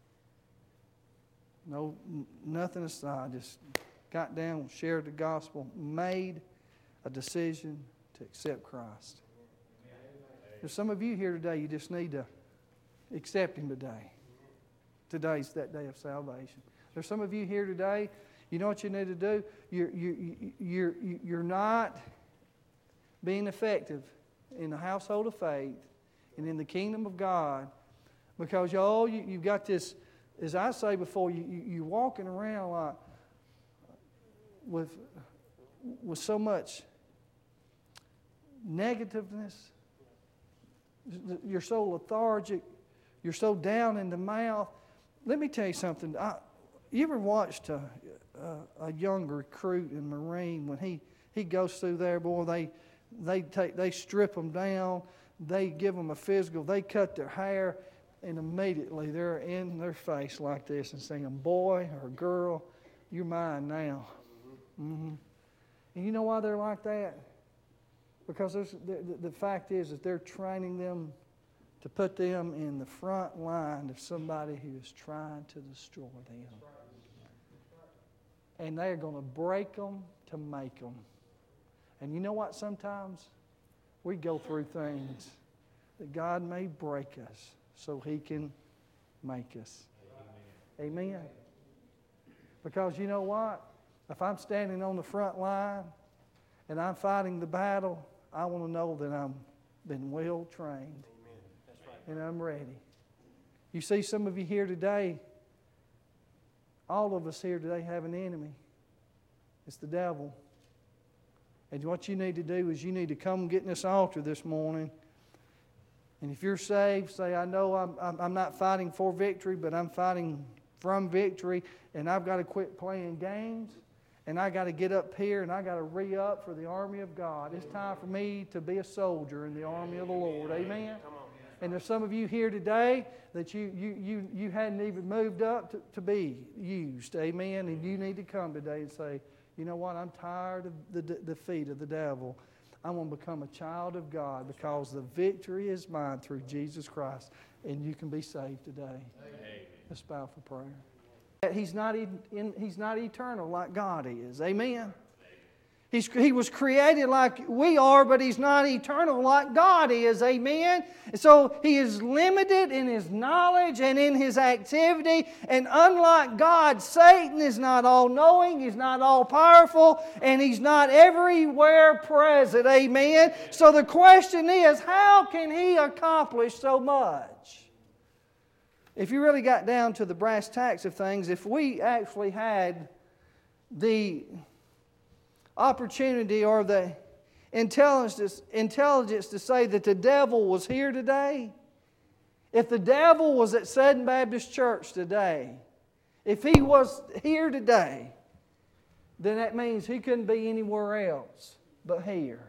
no, nothing aside, just got down, shared the gospel, made a decision to accept Christ. There's some of you here today, you just need to accept Him today. Today's that day of salvation. There's some of you here today, you know what you need to do? You're, you're, you're, you're not being effective in the household of faith and in the kingdom of God because y'all, you, you've got this, as I say before, you, you, you're walking around like with, with so much negativeness. You're so lethargic. You're so down in the mouth. Let me tell you something. I, you ever watched a, a, a young recruit in Marine when he, he goes through there, boy, they they take they strip them down, they give them a physical, they cut their hair, and immediately they're in their face like this and saying, boy or girl, you're mine now. Mm-hmm. And you know why they're like that? Because the, the, the fact is that they're training them to put them in the front line of somebody who is trying to destroy them. And they're going to break them to make them. And you know what? Sometimes we go through things that God may break us so He can make us. Amen. Amen. Because you know what? If I'm standing on the front line and I'm fighting the battle, I want to know that I've been well trained. Right. And I'm ready. You see, some of you here today, all of us here today have an enemy. It's the devil. And what you need to do is you need to come get in this altar this morning. And if you're saved, say, I know I'm, I'm, I'm not fighting for victory, but I'm fighting from victory. And I've got to quit playing games. And I got to get up here and I got to re-up for the army of God. It's time for me to be a soldier in the army of the Lord. Amen? And there's some of you here today that you you you, you hadn't even moved up to, to be used. Amen? And you need to come today and say, you know what? I'm tired of the de- defeat of the devil. I want to become a child of God because the victory is mine through Jesus Christ. And you can be saved today. Amen. Let's bow for prayer. He's not, in, in, he's not eternal like God is. Amen? He's, he was created like we are, but He's not eternal like God is. Amen? And so He is limited in His knowledge and in His activity. And unlike God, Satan is not all-knowing, he's not all-powerful, and he's not everywhere present. Amen? So the question is, how can he accomplish so much? If you really got down to the brass tacks of things, if we actually had the opportunity or the intelligence, intelligence to say that the devil was here today, if the devil was at Sudden Baptist Church today, if he was here today, then that means he couldn't be anywhere else but here.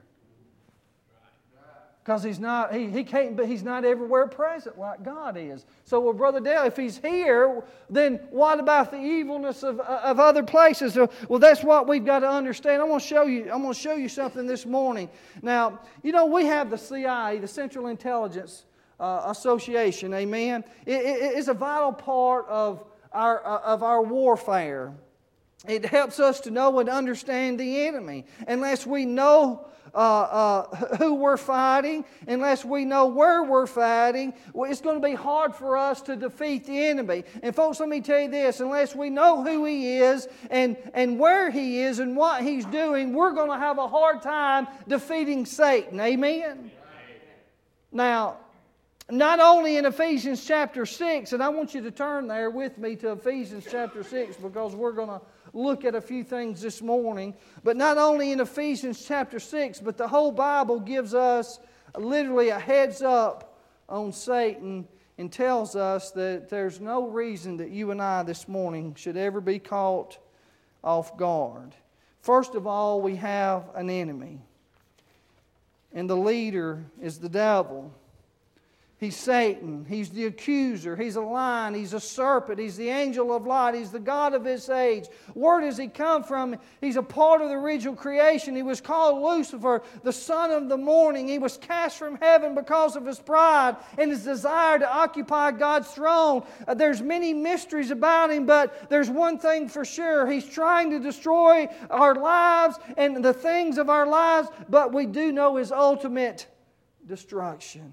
Because he's not, he, he can't be, he's not everywhere present like God is. So, well, Brother Dale, if he's here, then what about the evilness of, of other places? Well, that's what we've got to understand. I want to show you, I'm going to show you something this morning. Now, you know, we have the C I A, the Central Intelligence uh, Association, amen? It, it, it's a vital part of our, uh, of our warfare. It helps us to know and understand the enemy. Unless we know uh, uh, who we're fighting, unless we know where we're fighting, well, it's going to be hard for us to defeat the enemy. And folks, let me tell you this, unless we know who he is and, and where he is and what he's doing, we're going to have a hard time defeating Satan. Amen? Now, not only in Ephesians chapter six, and I want you to turn there with me to Ephesians chapter six because we're going to look at a few things this morning. But not only in Ephesians chapter six, but the whole Bible gives us literally a heads up on Satan and tells us that there's no reason that you and I this morning should ever be caught off guard. First of all, we have an enemy. And the leader is the devil. He's Satan. He's the accuser. He's a lion. He's a serpent. He's the angel of light. He's the God of this age. Where does he come from? He's a part of the original creation. He was called Lucifer, the son of the morning. He was cast from heaven because of his pride and his desire to occupy God's throne. Uh, there's many mysteries about him, but there's one thing for sure. He's trying to destroy our lives and the things of our lives, but we do know his ultimate destruction.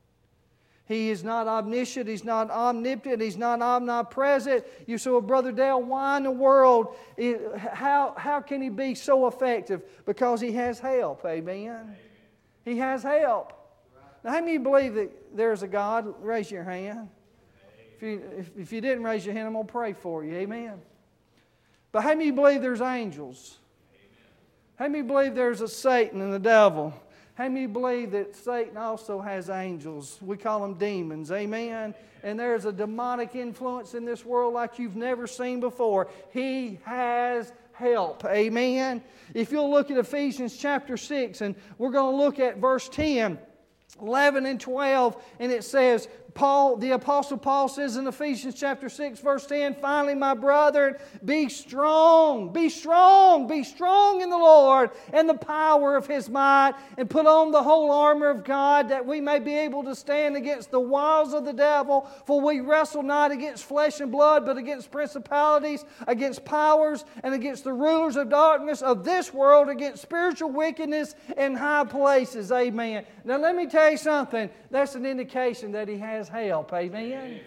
He is not omniscient. He's not omnipotent. He's not omnipresent. You say, well, Brother Dale, why in the world? How, how can he be so effective? Because he has help. Amen? Amen. He has help. Now, how many of you believe that there's a God? Raise your hand. If you, if, if you didn't raise your hand, I'm going to pray for you. Amen. But how many of you believe there's angels? How many of you believe there's a Satan and the devil? How many believe that Satan also has angels? We call them demons. Amen? And there's a demonic influence in this world like you've never seen before. He has help. Amen? If you'll look at Ephesians chapter six, and we're going to look at verse ten, eleven and twelve, and it says, Paul, the Apostle Paul says in Ephesians chapter six, verse ten, finally, my brethren, be strong, be strong, be strong in the Lord and the power of His might, and put on the whole armor of God, that we may be able to stand against the wiles of the devil. For we wrestle not against flesh and blood, but against principalities, against powers, and against the rulers of darkness of this world, against spiritual wickedness in high places. Amen. Now let me tell you something. That's an indication that he has help. Amen? Amen.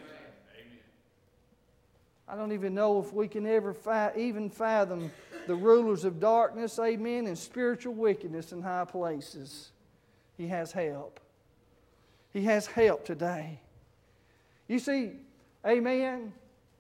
I don't even know if we can ever fa- even fathom the rulers of darkness, amen, and spiritual wickedness in high places. He has help. He has help today. You see, Amen.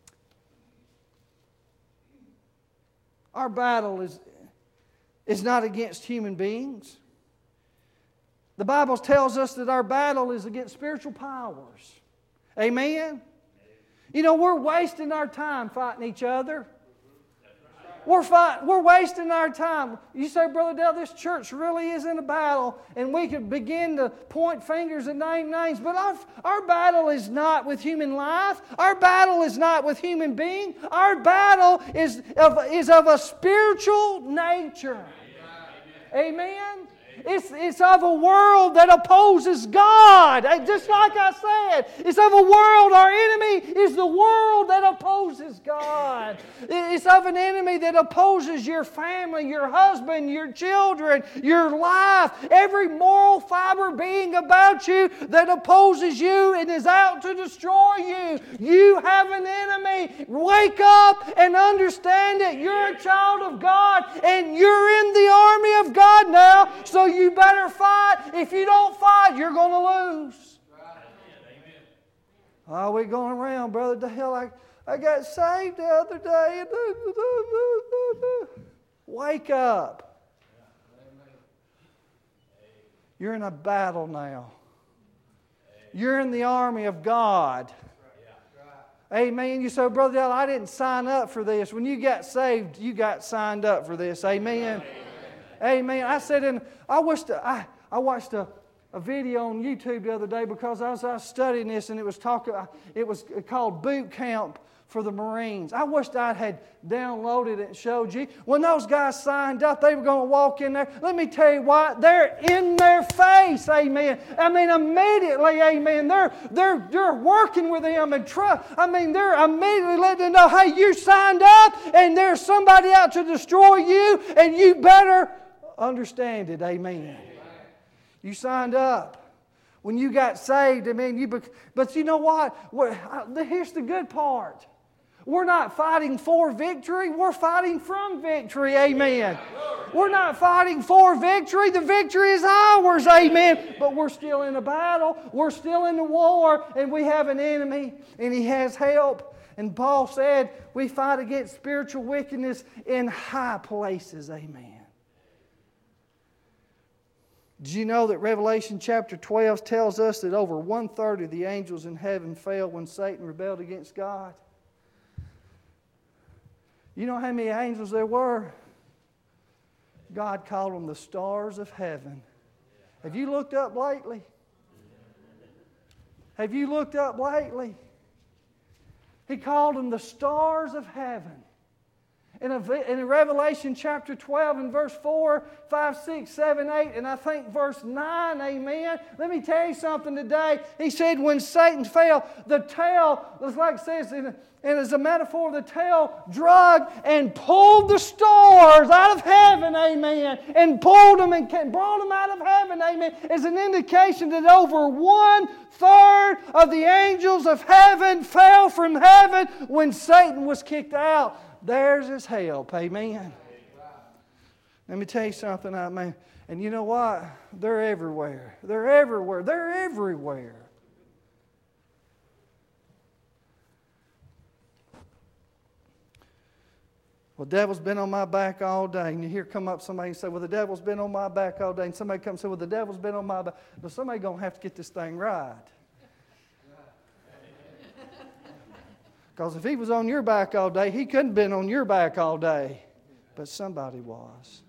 Our battle is, is not against human beings. The Bible tells us that our battle is against spiritual powers. Amen. You know, we're wasting our time fighting each other. We're fight, we're wasting our time. You say, Brother Dale, this church really is in a battle, and we could begin to point fingers and name names, but our, our battle is not with human life. Our battle is not with human being. Our battle is of, is of a spiritual nature. Amen? It's, it's of a world that opposes God. Just like I said, it's of a world, our enemy is the world that opposes God. It's of an enemy that opposes your family, your husband, your children, your life, every moral fiber being about you that opposes you and is out to destroy you. You have an enemy. Wake up and understand it. You're a child of God and you're in the army of God now, so you better fight. If you don't fight, you're going to lose. Oh, we're going around, Brother Dale. I, I got saved the other day. Wake up. You're in a battle now. You're in the army of God. Amen. You say, Brother Dale, I didn't sign up for this. When you got saved, you got signed up for this. Amen. Amen. I said, in, I wished I, I watched a, a video on YouTube the other day because I was, I was studying this, and it was talking. It was called Boot Camp for the Marines. I wished I had downloaded it and showed you. When those guys signed up, they were going to walk in there. Let me tell you what, they're in their face, amen. I mean, immediately, amen. They're they're they're working with them and trust. I mean, they're immediately letting them know, hey, you signed up, and there's somebody out to destroy you, and you better understand it, amen. You signed up. When you got saved, amen, you bec- but you know what? We're, here's the good part. We're not fighting for victory, we're fighting from victory, amen. We're not fighting for victory, the victory is ours, amen. But we're still in a battle, we're still in the war, and we have an enemy, and he has help. And Paul said, we fight against spiritual wickedness in high places, amen. Did you know that Revelation chapter twelve tells us that over one-third of the angels in heaven fell when Satan rebelled against God? You know how many angels there were? God called them the stars of heaven. Have you looked up lately? Have you looked up lately? He called them the stars of heaven. In, a, in Revelation chapter twelve and verse four, five, six, seven, eight, and I think verse nine, amen. Let me tell you something today. He said when Satan fell, the tail, like it says, in, and as a metaphor, the tail drug and pulled the stars out of heaven, amen, and pulled them and brought them out of heaven, amen, as an indication that over one third of the angels of heaven fell from heaven when Satan was kicked out. There's his help. Amen. Let me tell you something, I mean, and you know what? They're everywhere. They're everywhere. They're everywhere. Well, the devil's been on my back all day. And you hear come up somebody and say, well, the devil's been on my back all day. And somebody comes and say, well, the devil's been on my back. But somebody's going to have to get this thing right. Because if he was on your back all day, he couldn't have been on your back all day. But somebody was.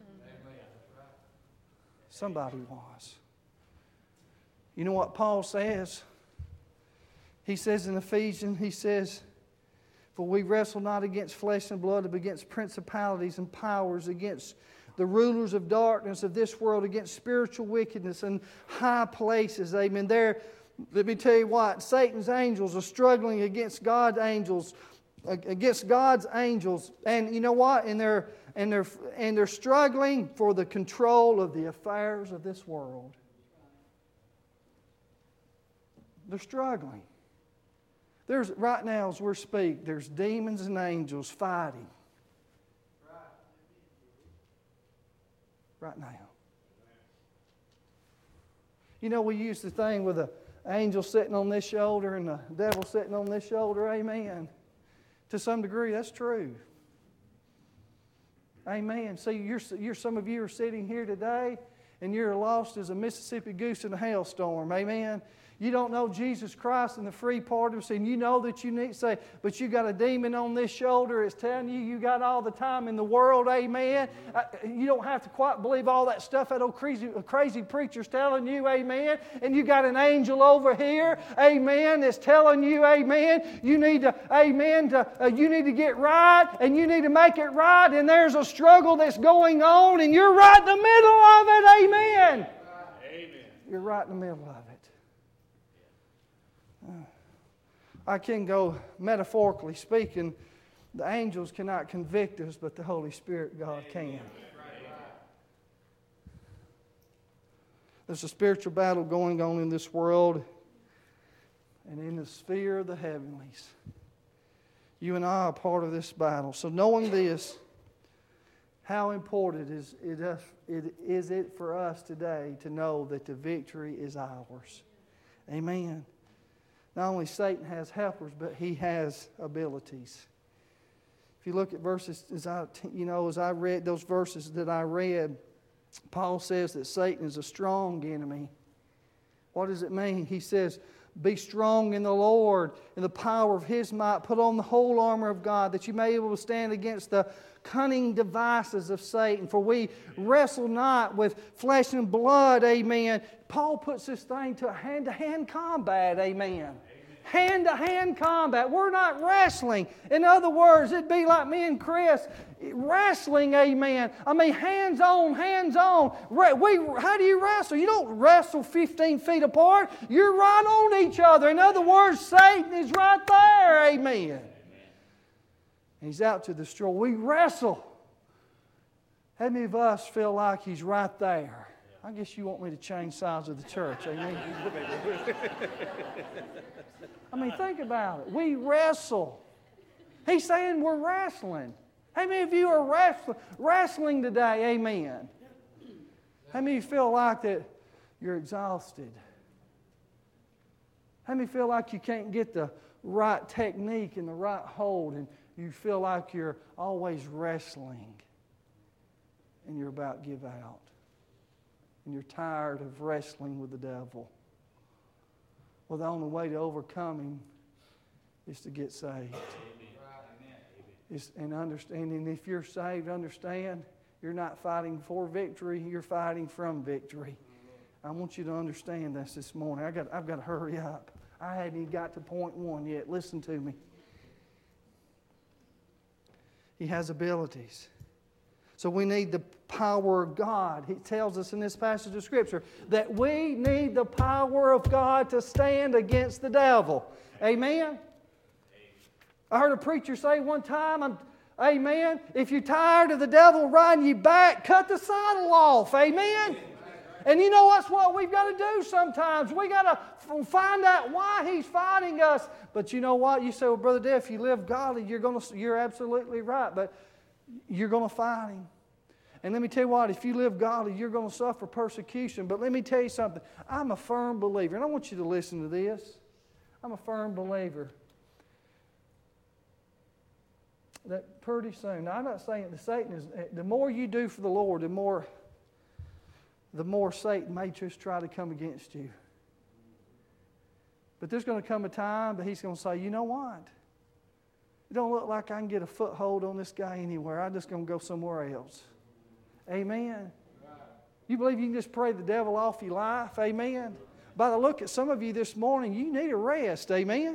Somebody was. You know what Paul says? He says in Ephesians, he says, for we wrestle not against flesh and blood, but against principalities and powers, against the rulers of darkness of this world, against spiritual wickedness in high places. Amen. There, let me tell you what, Satan's angels are struggling against God's angels, against God's angels. And you know what? And they're, and they're, and they're struggling for the control of the affairs of this world. They're struggling. There's, right now as we speak, there's demons and angels fighting. Right now. You know, we use the thing with a angel sitting on this shoulder and the devil sitting on this shoulder. Amen. To some degree, that's true. Amen. See, you're, you're, some of you are sitting here today and you're lost as a Mississippi goose in a hailstorm. Amen. You don't know Jesus Christ and the free pardon of sin. You know that you need to say, but you got a demon on this shoulder. It's telling you you got all the time in the world. Amen. You don't have to quite believe all that stuff that old crazy, crazy preacher's telling you. Amen. And you got an angel over here. Amen. That's telling you. Amen. You need to. Amen. To, uh, you need to get right, and you need to make it right. And there's a struggle that's going on, and you're right in the middle of it. Amen. Amen. You're right in the middle of it. I can go metaphorically speaking, the angels cannot convict us, but the Holy Spirit, God, can. There's a spiritual battle going on in this world and in the sphere of the heavenlies. You and I are part of this battle. So knowing this, how important is it, is it for us today to know that the victory is ours? Amen. Not only Satan has helpers, but he has abilities. If you look at verses, as I, you know, as I read those verses that I read, Paul says that Satan is a strong enemy. What does it mean? He says, be strong in the Lord, in the power of His might. Put on the whole armor of God, that you may be able to stand against the cunning devices of Satan. For we wrestle not with flesh and blood, amen. Paul puts this thing to hand-to-hand combat, amen. Hand-to-hand combat. We're not wrestling. In other words, it'd be like me and Chris wrestling, amen. I mean, hands-on, hands-on. We, how do you wrestle? You don't wrestle fifteen feet apart. You're right on each other. In other words, Satan is right there, amen. He's out to destroy. We wrestle. How many of us feel like He's right there? I guess you want me to change sides of the church, amen? I mean, think about it. We wrestle. He's saying we're wrestling. How many of you are wrestling, wrestling today, amen? How many of you feel like that you're exhausted? How many feel like you can't get the right technique and the right hold, and you feel like you're always wrestling and you're about to give out? And you're tired of wrestling with the devil. Well, the only way to overcome him is to get saved. It's, and understanding if you're saved, understand you're not fighting for victory, you're fighting from victory. I want you to understand this this morning. I got, I've got to hurry up. I hadn't even got to point one yet. Listen to me. He has abilities. So we need the power of God. He tells us in this passage of Scripture that we need the power of God to stand against the devil. Amen? I heard a preacher say one time, I'm, amen, if you're tired of the devil riding you back, cut the saddle off. Amen? And you know that's what we've got to do sometimes. We've got to find out why he's fighting us. But you know what? You say, well, Brother Dave, if you live godly, you're, gonna, you're absolutely right. But you're going to fight him. And let me tell you what, if you live godly, you're going to suffer persecution. But let me tell you something. I'm a firm believer, and I want you to listen to this. I'm a firm believer that pretty soon, now I'm not saying that Satan is, the more you do for the Lord, the more, the more Satan may just try to come against you. But there's going to come a time that he's going to say, you know what? It don't look like I can get a foothold on this guy anywhere. I'm just going to go somewhere else. Amen. You believe you can just pray the devil off your life? Amen. By the look at some of you this morning, you need a rest. Amen.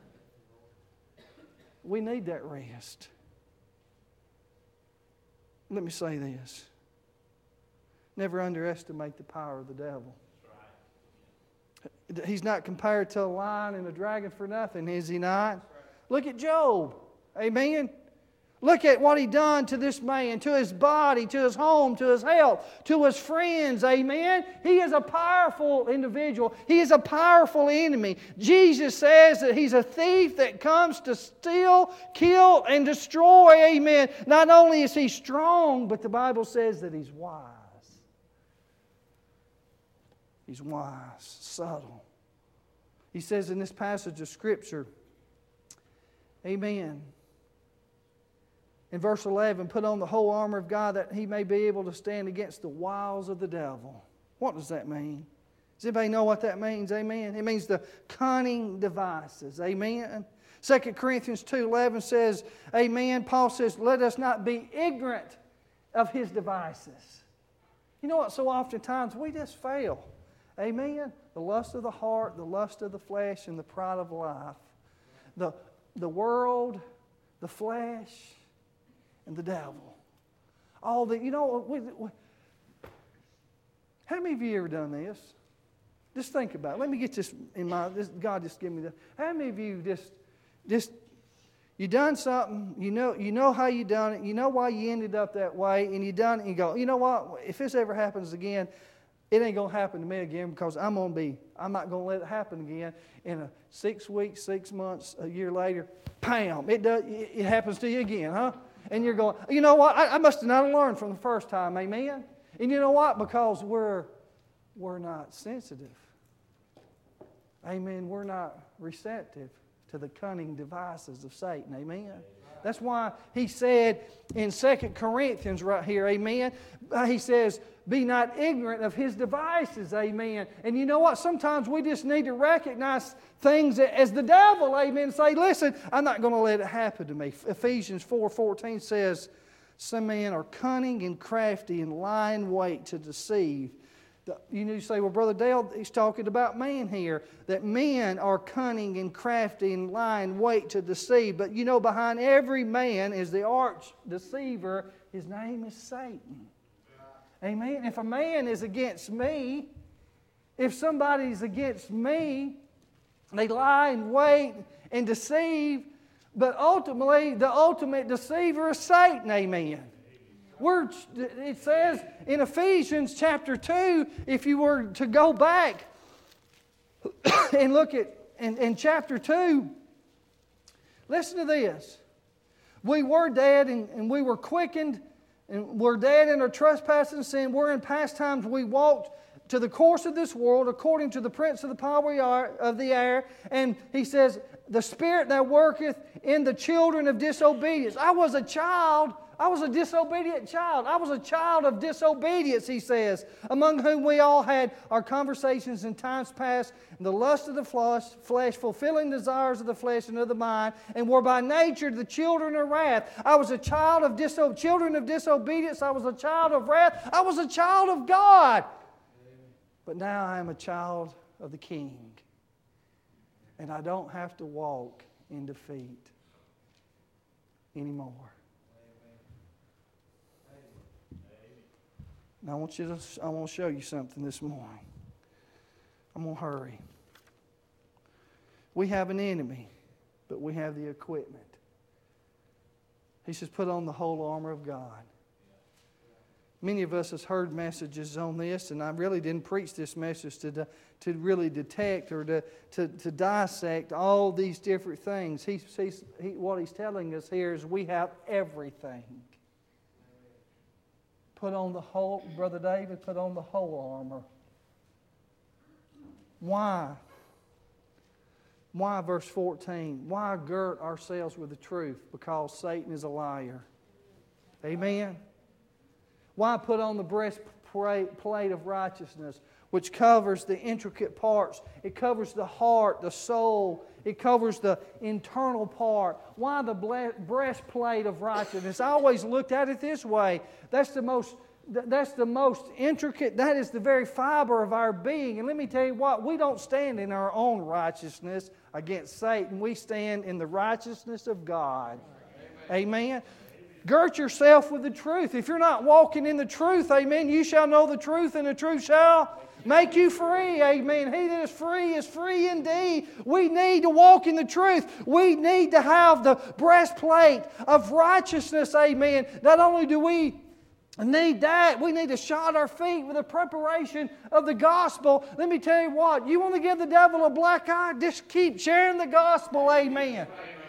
We need that rest. Let me say this. Never underestimate the power of the devil. He's not compared to a lion and a dragon for nothing, is he not? Look at Job. Amen. Look at what he done to this man, to his body, to his home, to his health, to his friends. Amen. He is a powerful individual. He is a powerful enemy. Jesus says that he's a thief that comes to steal, kill, and destroy. Amen. Not only is he strong, but the Bible says that he's wise. He's wise, subtle. He says in this passage of Scripture, amen. In verse eleven, put on the whole armor of God that he may be able to stand against the wiles of the devil. What does that mean? Does anybody know what that means? Amen. It means the cunning devices. Amen. Second Corinthians two eleven says, amen. Paul says, let us not be ignorant of his devices. You know what? So oftentimes we just fail. Amen. The lust of the heart, the lust of the flesh, and the pride of life. The, the world, the flesh, and the devil. All the, you know, we, we, how many of you ever done this? Just think about it. Let me get this in my, this, God just give me this. How many of you just, just, you done something, you know, you know how you done it, you know why you ended up that way, and you done it, and you go, you know what, if this ever happens again, it ain't going to happen to me again because I'm going to be, I'm not going to let it happen again. In a six weeks, six months, a year later, bam, it does, it happens to you again, huh? And you're going, you know what, I, I must have not learned from the first time, amen? And you know what, because we're, we're not sensitive. Amen, we're not receptive to the cunning devices of Satan, amen? That's why he said in Second Corinthians right here, amen, he says, be not ignorant of his devices, amen. And you know what? Sometimes we just need to recognize things as the devil, amen, and say, listen, I'm not going to let it happen to me. Ephesians four fourteen says, some men are cunning and crafty and lie in wait to deceive. You need to say, well, Brother Dale, he's talking about man here. That men are cunning and crafty and lie in wait to deceive. But you know, behind every man is the arch deceiver. His name is Satan. Amen. If a man is against me, if somebody's against me, they lie and wait and deceive. But ultimately, the ultimate deceiver is Satan. Amen. We're, it says in Ephesians chapter two, if you were to go back and look at in, in chapter two, listen to this. We were dead and, and we were quickened, and we're dead in our trespasses and sin. We're in past times we walked to the course of this world according to the prince of the power of the air. And he says, the spirit that worketh in the children of disobedience. I was a child. I was a disobedient child. I was a child of disobedience, he says, among whom we all had our conversations in times past, in the lust of the flesh, flesh, fulfilling desires of the flesh and of the mind, and were by nature the children of wrath. I was a child of diso- children of disobedience. I was a child of wrath. I was a child of God. But now I am a child of the King. And I don't have to walk in defeat anymore. Now I want you to, I want to show you something this morning. I'm going to hurry. We have an enemy, but we have the equipment. He says, put on the whole armor of God. Many of us have heard messages on this, and I really didn't preach this message to, to really detect or to, to, to dissect all these different things. He, he's, he, what he's telling us here is we have everything. Put on the whole, Brother David, put on the whole armor. Why? Why, verse fourteen? Why gird ourselves with the truth? Because Satan is a liar. Amen. Why put on the breastplate of righteousness, which covers the intricate parts? It covers the heart, the soul. It covers the internal part. Why the breastplate of righteousness? I always looked at it this way. That's the most, that's the most intricate, that is the very fiber of our being. And let me tell you what, we don't stand in our own righteousness against Satan. We stand in the righteousness of God. Amen. Amen. Gird yourself with the truth. If you're not walking in the truth, amen, you shall know the truth, and the truth shall make you free, amen. He that is free is free indeed. We need to walk in the truth. We need to have the breastplate of righteousness, amen. Not only do we need that, we need to shod our feet with the preparation of the gospel. Let me tell you what, you want to give the devil a black eye? Just keep sharing the gospel, amen.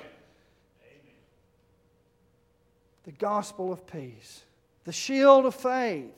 The gospel of peace, the shield of faith,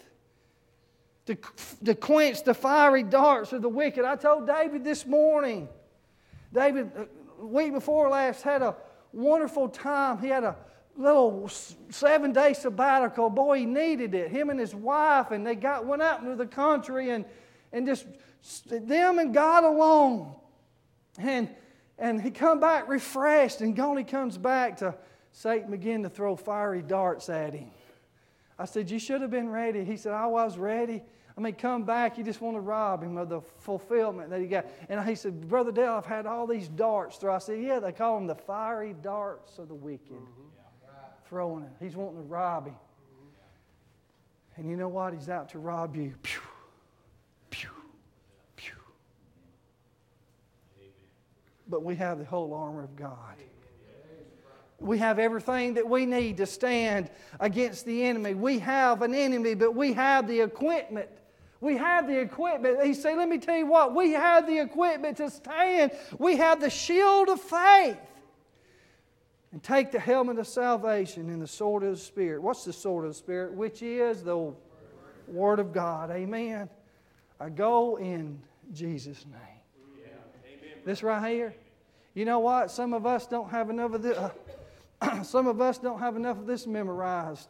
to, to quench the fiery darts of the wicked. I told David this morning, David, the week before last, had a wonderful time. He had a little seven-day sabbatical. Boy, he needed it. Him and his wife, and they got went out into the country and, and just them and God alone. And, and he come back refreshed, and gone he comes back to Satan began to throw fiery darts at him. I said, you should have been ready. He said, I was ready. I mean, come back, you just want to rob him of the fulfillment that he got. And he said, Brother Dale, I've had all these darts thrown. I said, yeah, they call them the fiery darts of the wicked. Mm-hmm. Throwing it. He's wanting to rob him. Mm-hmm. And you know what? He's out to rob you. Pew, pew, pew. But we have the whole armor of God. We have everything that we need to stand against the enemy. We have an enemy, but we have the equipment. We have the equipment. He said, let me tell you what, we have the equipment to stand. We have the shield of faith. And take the helmet of salvation and the sword of the Spirit. What's the sword of the Spirit? Which is the Word of God. Amen. I go in Jesus' name. This right here. You know what? Some of us don't have enough of this. Uh, Some of us don't have enough of this memorized.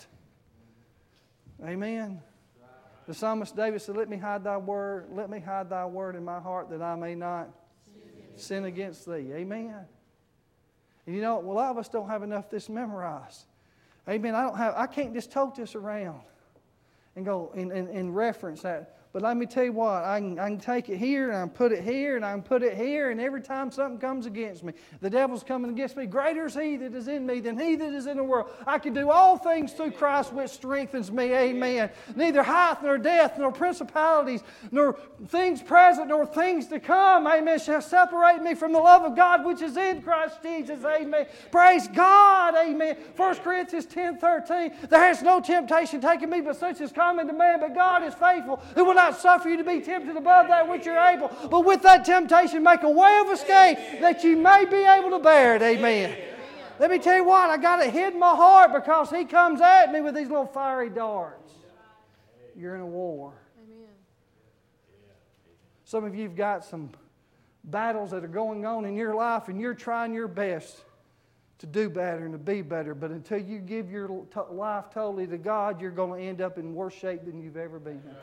Amen. The psalmist David said, let me hide thy word, let me hide thy word in my heart that I may not sin against thee. Amen. And you know, a lot of us don't have enough of this memorized. Amen. I don't have I can't just tote this around and go and, and, and reference that. But let me tell you what, I can, I can take it here and I can put it here and I can put it here, and every time something comes against me, the devil's coming against me. Greater is he that is in me than he that is in the world. I can do all things through Christ which strengthens me. Amen. Neither height nor depth nor principalities nor things present nor things to come, amen, shall separate me from the love of God which is in Christ Jesus. Amen. Praise God. Amen. First Corinthians ten thirteen. There has no temptation taken me but such as common to man, but God is faithful, who will not suffer you to be tempted above that which you're able, but with that temptation make a way of escape that you may be able to bear it. Amen. Amen. Let me tell you what, I got it hid in my heart because he comes at me with these little fiery darts. You're in a war. Amen. Some of you have got some battles that are going on in your life, and you're trying your best to do better and to be better, but until you give your life totally to God, you're going to end up in worse shape than you've ever been in.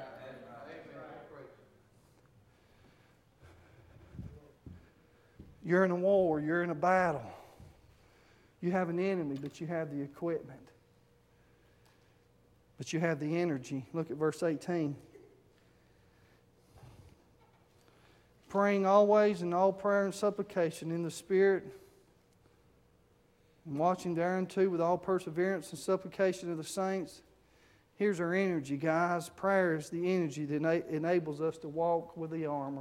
You're in a war. You're in a battle. You have an enemy, but you have the equipment. But you have the energy. Look at verse eighteen. Praying always in all prayer and supplication in the Spirit, and watching thereunto with all perseverance and supplication of the saints. Here's our energy, guys. Prayer is the energy that enables us to walk with the armor.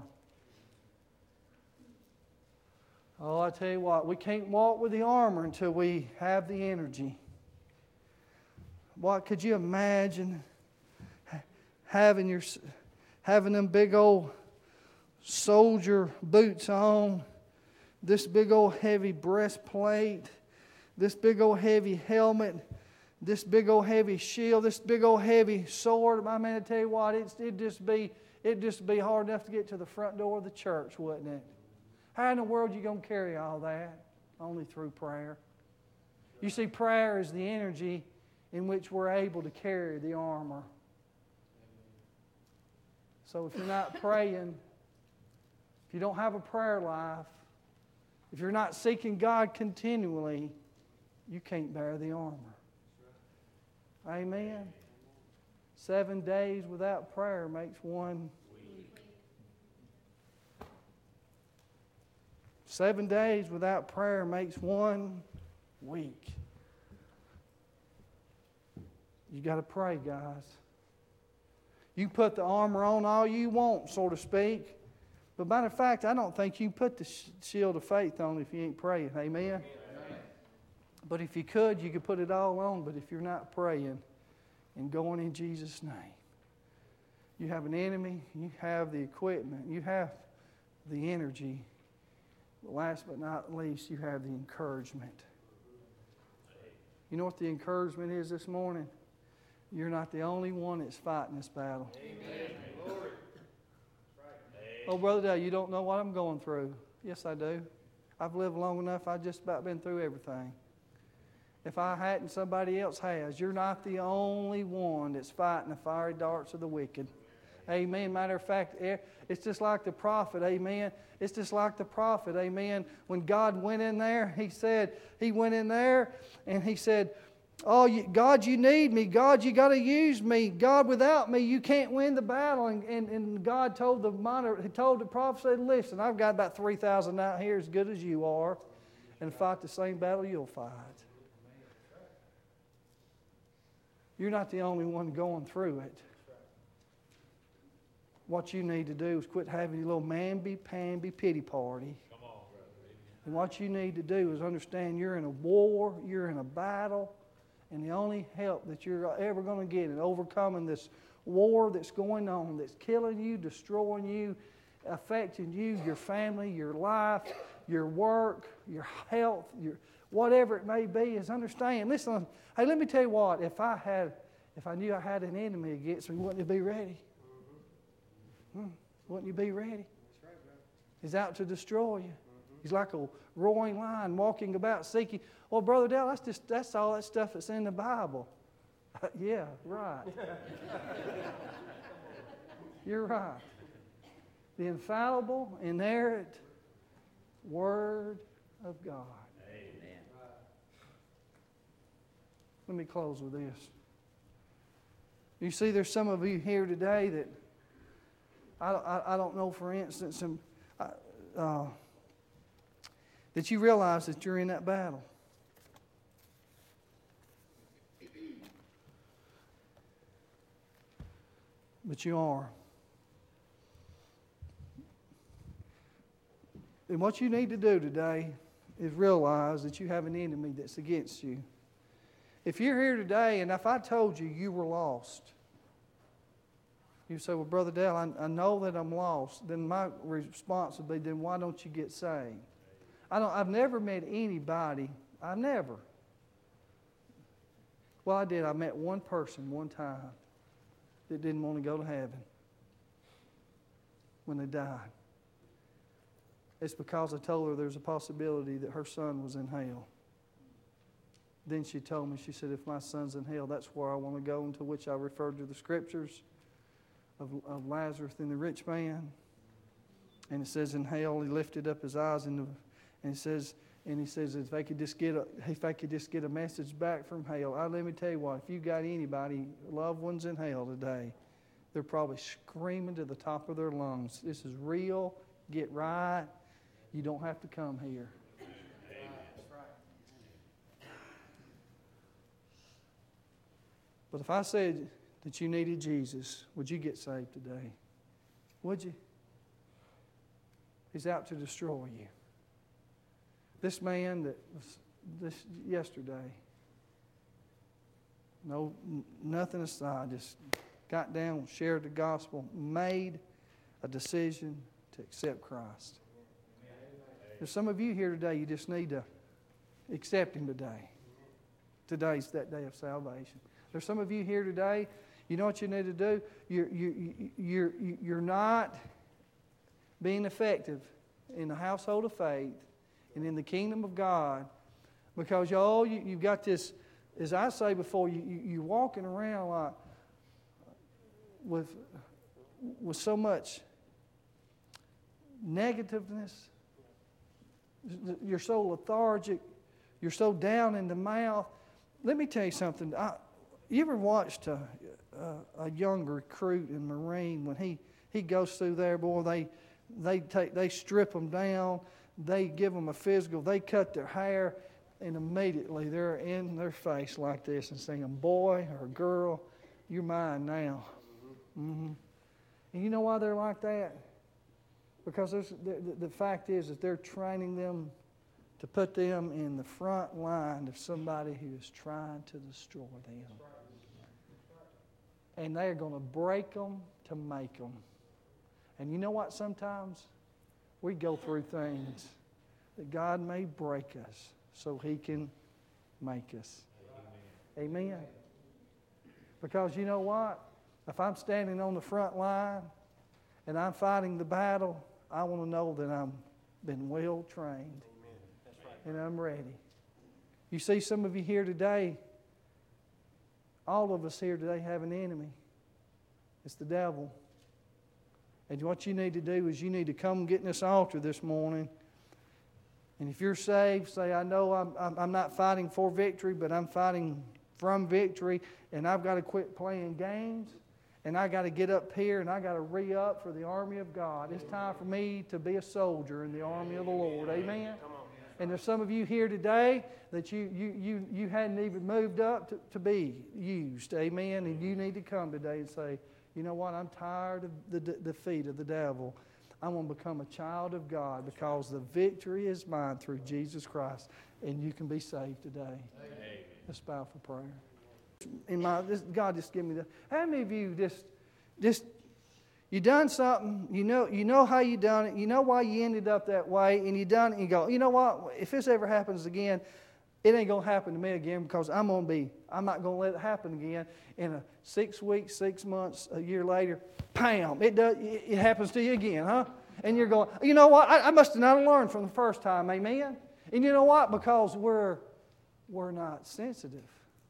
Oh, I tell you what, we can't walk with the armor until we have the energy. What could you imagine having your having them big old soldier boots on, this big old heavy breastplate, this big old heavy helmet, this big old heavy shield, this big old heavy sword? I mean, I tell you what, it's, it'd just be it'd just be hard enough to get to the front door of the church, wouldn't it? How in the world are you going to carry all that? Only through prayer. You see, prayer is the energy in which we're able to carry the armor. So if you're not praying, if you don't have a prayer life, if you're not seeking God continually, you can't bear the armor. Amen. Seven days without prayer makes one week. Seven days without prayer makes one week. You got to pray, guys. You can put the armor on all you want, so to speak. But matter of fact, I don't think you can put the shield of faith on if you ain't praying. Amen? Amen. But if you could, you could put it all on. But if you're not praying and going in Jesus' name, you have an enemy, you have the equipment, you have the energy. But last but not least, you have the encouragement. You know what the encouragement is this morning? You're not the only one that's fighting this battle. Amen. Oh, Brother Dale, you don't know what I'm going through. Yes, I do. I've lived long enough, I've just about been through everything. If I hadn't, somebody else has. You're not the only one that's fighting the fiery darts of the wicked. Amen. Matter of fact, it's just like the prophet. Amen. It's just like the prophet. Amen. When God went in there, He said, He went in there and He said, oh, you, God, you need me. God, you got to use me. God, without me, you can't win the battle. And, and, and God told the monitor, He told the prophet, said, listen, I've got about three thousand out here as good as you are, and fight the same battle you'll fight. You're not the only one going through it. What you need to do is quit having your little mamby-pamby pity party. And what you need to do is understand you're in a war, you're in a battle, and the only help that you're ever going to get in overcoming this war that's going on, that's killing you, destroying you, affecting you, your family, your life, your work, your health, your whatever it may be, is understand. Listen, hey, let me tell you what. If I had, if I knew I had an enemy against me, wouldn't you be ready? Hmm. Wouldn't you be ready? He's out to destroy you. He's like a roaring lion walking about seeking. Well, Brother Dale, that's just that's all that stuff that's in the Bible. Yeah, right. You're right. The infallible, inerrant Word of God. Amen. Let me close with this. You see, there's some of you here today that I, I, I don't know, for instance, some, uh, that you realize that you're in that battle. But you are. And what you need to do today is realize that you have an enemy that's against you. If you're here today and if I told you you were lost, you say, well, Brother Dale, I, I know that I'm lost. Then my response would be, then why don't you get saved? I don't, I've never met anybody, I never. Well, I did. I met one person one time that didn't want to go to heaven when they died. It's because I told her there's a possibility that her son was in hell. Then she told me, she said, if my son's in hell, that's where I want to go, into which I referred to the scriptures of, of Lazarus and the rich man. And it says in hell, he lifted up his eyes and, the, and it says, and he says, if I could just get a, if I could just get a message back from hell, I, let me tell you what, if you got anybody, loved ones in hell today, they're probably screaming to the top of their lungs, this is real, get right, you don't have to come here. Amen. But if I said that you needed Jesus, would you get saved today? Would you? He's out to destroy you. This man that was this yesterday, no, nothing aside, just got down, shared the gospel, made a decision to accept Christ. There's some of you here today, you just need to accept Him today. Today's that day of salvation. There's some of you here today, you know what you need to do? You're, you, you're, you're not being effective in the household of faith and in the kingdom of God because y'all, you, you've got this, as I say before, you, you, you're walking around like with, with so much negativeness. You're so lethargic. You're so down in the mouth. Let me tell you something. I, you ever watched a, a, a young recruit in Marine when he, he goes through there, boy, they they take they strip them down, they give them a physical, they cut their hair, and immediately they're in their face like this and saying, boy or girl, you're mine now. Mm-hmm. And you know why they're like that? Because the, the, the fact is that they're training them to put them in the front line of somebody who is trying to destroy them. And they're going to break them to make them. And you know what? Sometimes we go through things that God may break us so He can make us. Amen. Amen. Because you know what? If I'm standing on the front line and I'm fighting the battle, I want to know that I've been well trained. Amen. and I'm ready. You see, some of you here today, all of us here today have an enemy. It's the devil. And what you need to do is you need to come get in this altar this morning. And if you're saved, say, I know I'm, I'm, I'm not fighting for victory, but I'm fighting from victory. And I've got to quit playing games. And I got to get up here and I got to re-up for the army of God. It's time for me to be a soldier in the army of the Lord. Amen? And there's some of you here today that you you you, you hadn't even moved up to, to be used. Amen? And you need to come today and say, you know what? I'm tired of the de- defeat of the devil. I want to become a child of God because the victory is mine through Jesus Christ. And you can be saved today. Amen. Let's bow for prayer. In my, this, God just give me the. How many of you just, just, you done something? You know, you know how you done it. You know why you ended up that way, and you done it. And you go, you know what? If this ever happens again, it ain't gonna happen to me again because I'm gonna be. I'm not gonna let it happen again. In a six weeks, six months, a year later, bam! It does. It happens to you again, huh? And you're going, you know what? I, I must have not learned from the first time. Amen. And you know what? Because we're we're not sensitive.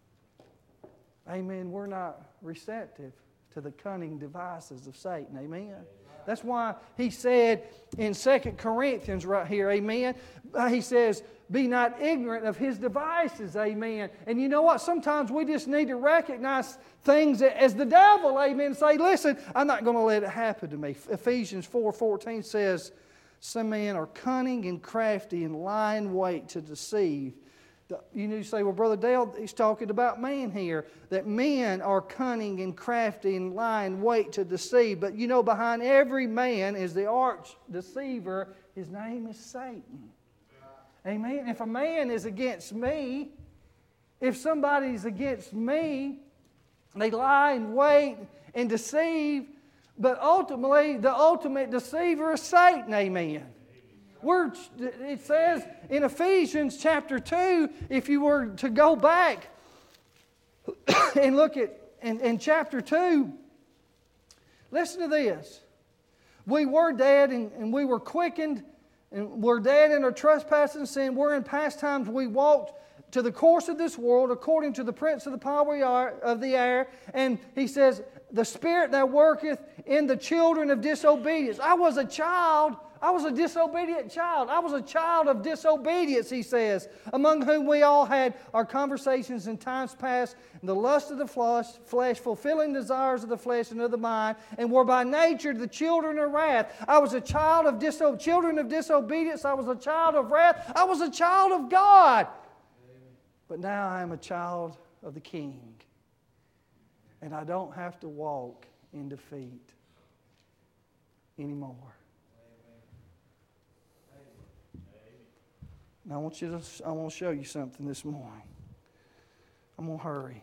Amen. We're not receptive to the cunning devices of Satan. Amen. That's why he said in Second Corinthians right here, amen, he says, be not ignorant of his devices, amen. And you know what? Sometimes we just need to recognize things as the devil, amen, and say, listen, I'm not going to let it happen to me. Ephesians four fourteen says, some men are cunning and crafty and lie in wait to deceive. You need to say, well, Brother Dale, he's talking about man here, that men are cunning and crafty and lie in wait to deceive. But you know, behind every man is the arch deceiver. His name is Satan. Amen. If a man is against me, if somebody's against me, they lie and wait and deceive, but ultimately, the ultimate deceiver is Satan. Amen. We're, it says in Ephesians chapter two, if you were to go back and look at in, in chapter two, listen to this. We were dead and, and we were quickened, and we're dead in our trespass and sin. We're in past times we walked to the course of this world according to the prince of the power of the air. And he says, the spirit that worketh in the children of disobedience. I was a child. I was a disobedient child. I was a child of disobedience, he says, among whom we all had our conversations in times past, in the lust of the flesh, flesh, fulfilling desires of the flesh and of the mind, and were by nature the children of wrath. I was a child of diso- children of disobedience. I was a child of wrath. I was a child of God. But now I am a child of the King. And I don't have to walk in defeat anymore. Now I want you to, I want to show you something this morning. I'm going to hurry.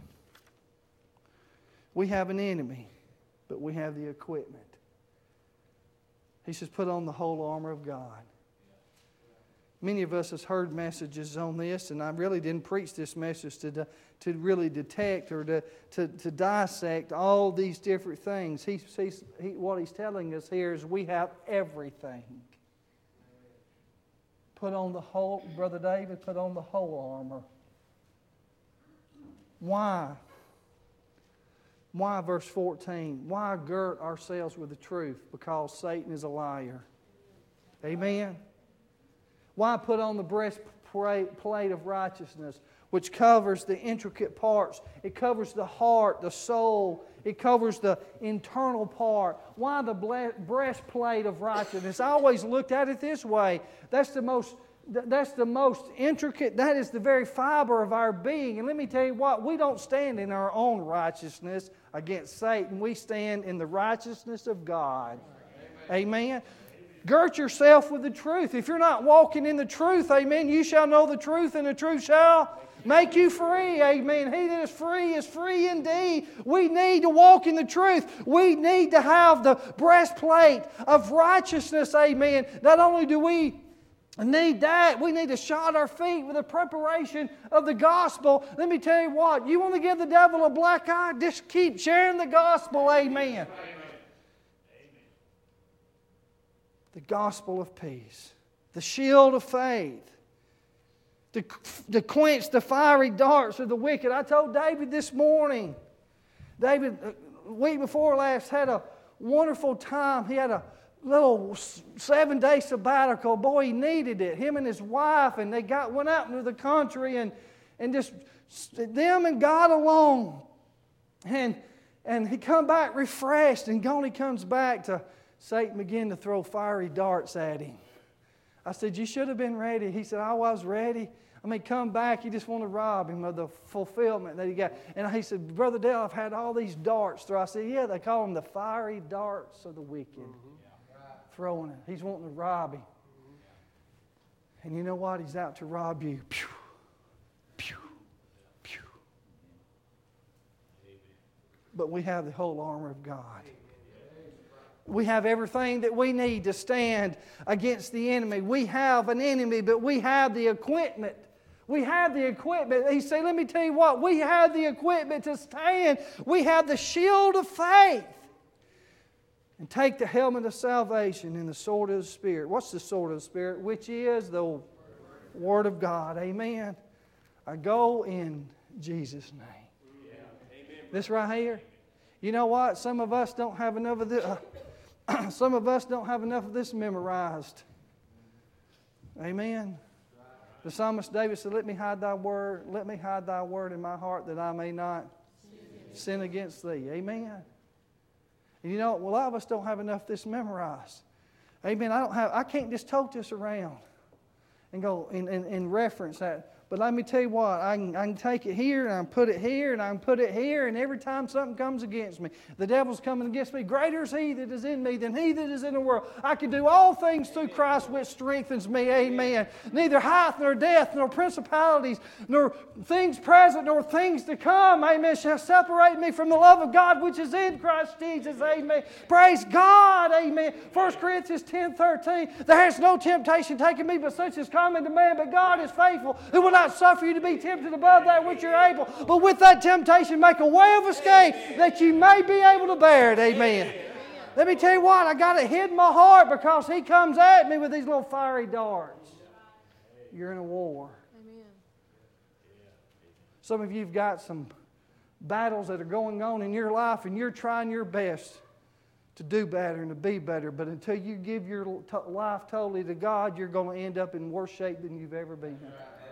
We have an enemy, but we have the equipment. He says, put on the whole armor of God. Many of us has heard messages on this, and I really didn't preach this message to, to really detect or to, to, to dissect all these different things. He, he's, he, what he's telling us here is we have everything. Put on the whole, Brother David, put on the whole armor. Why? Why, verse fourteen? Why girt ourselves with the truth? Because Satan is a liar. Amen? Why put on the breastplate of righteousness, which covers the intricate parts? It covers the heart, the soul. It covers the internal part. Why the breastplate of righteousness? I always looked at it this way. That's the most, that's the most intricate, that is the very fiber of our being. And let me tell you what, we don't stand in our own righteousness against Satan. We stand in the righteousness of God. Amen. Amen. Girt yourself with the truth. If you're not walking in the truth, amen, you shall know the truth, and the truth shall make you free. Amen. He that is free is free indeed. We need to walk in the truth. We need to have the breastplate of righteousness. Amen. Not only do we need that, we need to shod our feet with the preparation of the gospel. Let me tell you what, you want to give the devil a black eye? Just keep sharing the gospel. Amen. The gospel of peace, the shield of faith. to, to quench the fiery darts of the wicked. I told David this morning, David, a week before last, had a wonderful time. He had a little seven-day sabbatical. Boy, he needed it. Him and his wife, and they got went out into the country and, and just them and God alone. And, and he come back refreshed, and gone he comes back to Satan began to throw fiery darts at him. I said, you should have been ready. He said, oh, I was ready. I mean, come back. You just want to rob him of the fulfillment that he got. And he said, Brother Dale, I've had all these darts thrown. I said, yeah, they call them the fiery darts of the wicked. Mm-hmm. Throwing it. He's wanting to rob him. Mm-hmm. And you know what? He's out to rob you. Pew, pew, pew. But we have the whole armor of God. We have everything that we need to stand against the enemy. We have an enemy, but we have the equipment. We have the equipment. He said, let me tell you what, we have the equipment to stand. We have the shield of faith. And take the helmet of salvation and the sword of the Spirit. What's the sword of the Spirit? Which is the Word of God. Amen. I go in Jesus' name. This right here. You know what? Some of us don't have enough of this. Uh, Some of us don't have enough of this memorized. Amen. The psalmist David said, let me hide thy word, let me hide thy word in my heart that I may not sin against thee. Amen. And you know, a lot of us don't have enough of this memorized. Amen. I don't have I can't just tote this around and go and, and, and reference that. But let me tell you what, I can, I can take it here and I can put it here and I can put it here, and every time something comes against me, the devil's coming against me, greater is he that is in me than he that is in the world. I can do all things through Christ which strengthens me. Amen. Neither height nor depth nor principalities nor things present nor things to come, amen, shall separate me from the love of God which is in Christ Jesus. Amen. Praise God. Amen. First Corinthians ten thirteen. There has no temptation taken me but such as common to man, but God is faithful, who will not suffer you to be tempted above that which you're able, but with that temptation make a way of escape that you may be able to bear it. Amen. Let me tell you what, I got it hid in my heart because he comes at me with these little fiery darts. You're in a war. Amen. Some of you have got some battles that are going on in your life, and you're trying your best to do better and to be better, but until you give your life totally to God, you're going to end up in worse shape than you've ever been.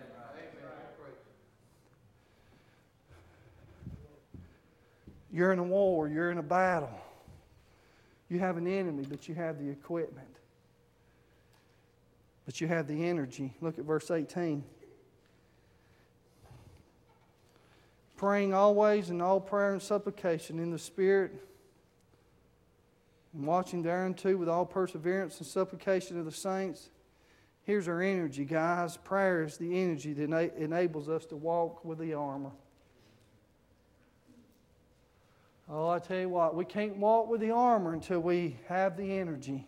You're in a war. You're in a battle. You have an enemy, but you have the equipment. But you have the energy. Look at verse eighteen. Praying always in all prayer and supplication in the Spirit, and watching thereunto with all perseverance and supplication of the saints. Here's our energy, guys. Prayer is the energy that enables us to walk with the armor. Oh, I tell you what, we can't walk with the armor until we have the energy.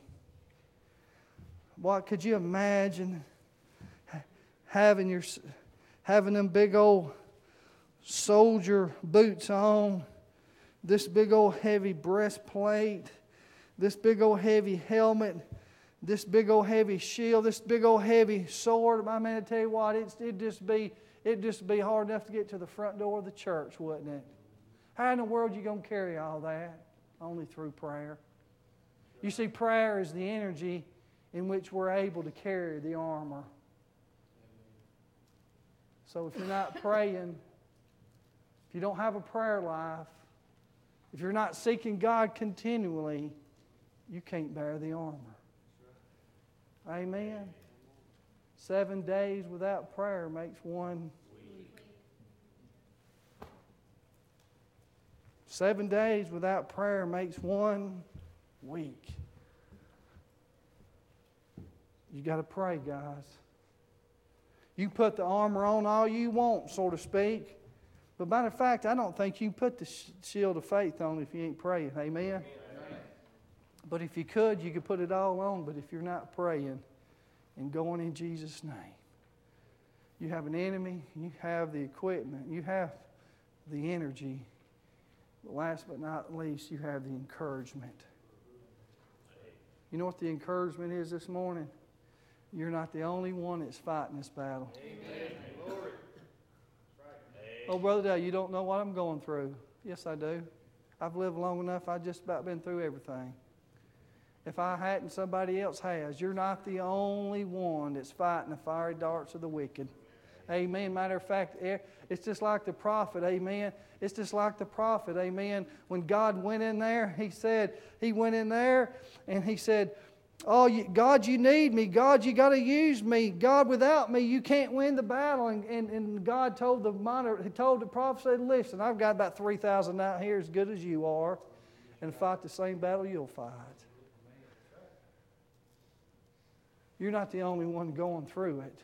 What could you imagine having your having them big old soldier boots on, this big old heavy breastplate, this big old heavy helmet, this big old heavy shield, this big old heavy sword? I mean, I tell you what, it's, it'd just be it'd just be hard enough to get to the front door of the church, wouldn't it? How in the world are you going to carry all that? Only through prayer. You see, prayer is the energy in which we're able to carry the armor. So if you're not praying, if you don't have a prayer life, if you're not seeking God continually, you can't bear the armor. Amen. Seven days without prayer makes one week. Seven days without prayer makes one week. You got to pray, guys. You can put the armor on all you want, so to speak. But matter of fact, I don't think you can put the shield of faith on if you ain't praying. Amen? Amen. But if you could, you could put it all on. But if you're not praying and going in Jesus' name, you have an enemy, you have the equipment, you have the energy. But last but not least, you have the encouragement. You know what the encouragement is this morning? You're not the only one that's fighting this battle. Amen. Oh, Brother Dale, you don't know what I'm going through. Yes, I do. I've lived long enough, I've just about been through everything. If I hadn't, somebody else has. You're not the only one that's fighting the fiery darts of the wicked. Amen. Matter of fact, it's just like the prophet. Amen. It's just like the prophet. Amen. When God went in there, He said, He went in there and He said, oh, you, God, you need me. God, you got to use me. God, without me, you can't win the battle. And, and, and God told the monitor, He told the prophet, said, listen, I've got about three thousand out here as good as you are, and fight the same battle you'll fight. You're not the only one going through it.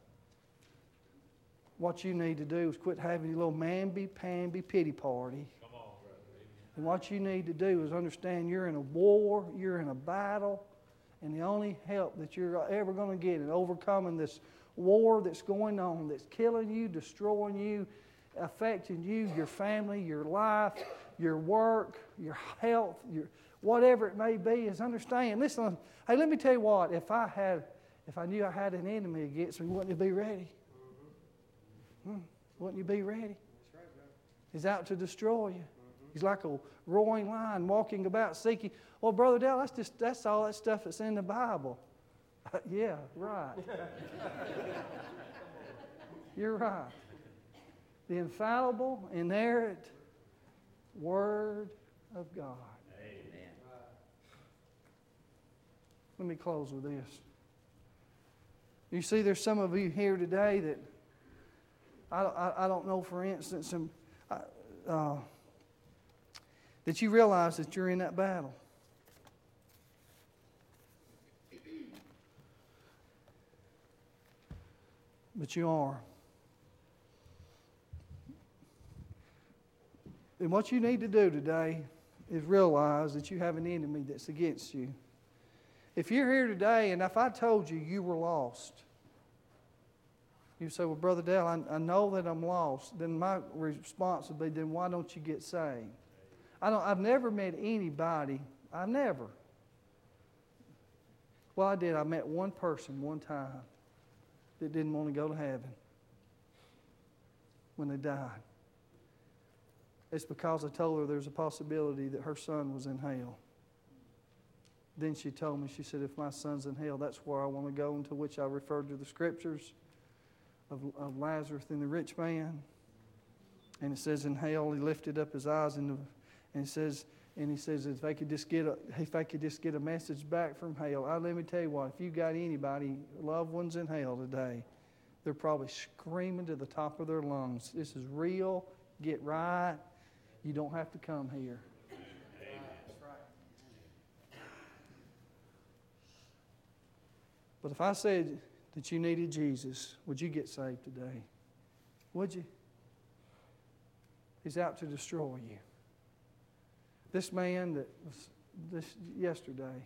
What you need to do is quit having your little mamby-pamby pity party. And what you need to do is understand you're in a war, you're in a battle, and the only help that you're ever going to get in overcoming this war that's going on, that's killing you, destroying you, affecting you, your family, your life, your work, your health, your whatever it may be, is understand. Listen, hey, let me tell you what. If I had, if I knew I had an enemy against me, wouldn't you be ready? Hmm. Wouldn't you be ready? He's out to destroy you. He's like a roaring lion walking about seeking. Well, Brother Dale, that's just that's all that stuff that's in the Bible. Yeah, right. You're right. The infallible, inerrant Word of God. Amen. Let me close with this. You see, there's some of you here today that I, I, I don't know, for instance, some, uh, that you realize that you're in that battle. But you are. And what you need to do today is realize that you have an enemy that's against you. If you're here today and if I told you you were lost, you say, well, Brother Dale, I, I know that I'm lost. Then my response would be, then why don't you get saved? I don't, I've never met anybody, I never. Well, I did. I met one person one time that didn't want to go to heaven when they died. It's because I told her there's a possibility that her son was in hell. Then she told me, she said, if my son's in hell, that's where I want to go, into which I referred to the scriptures of, of Lazarus and the rich man. And it says in hell, he lifted up his eyes and, the, and it says, and he says, if I could just get a, if I could just get a message back from hell. I, let me tell you what, if you got anybody, loved ones in hell today, they're probably screaming to the top of their lungs, this is real, get right, you don't have to come here. But if I said that you needed Jesus, would you get saved today? Would you? He's out to destroy you. This man that was this yesterday,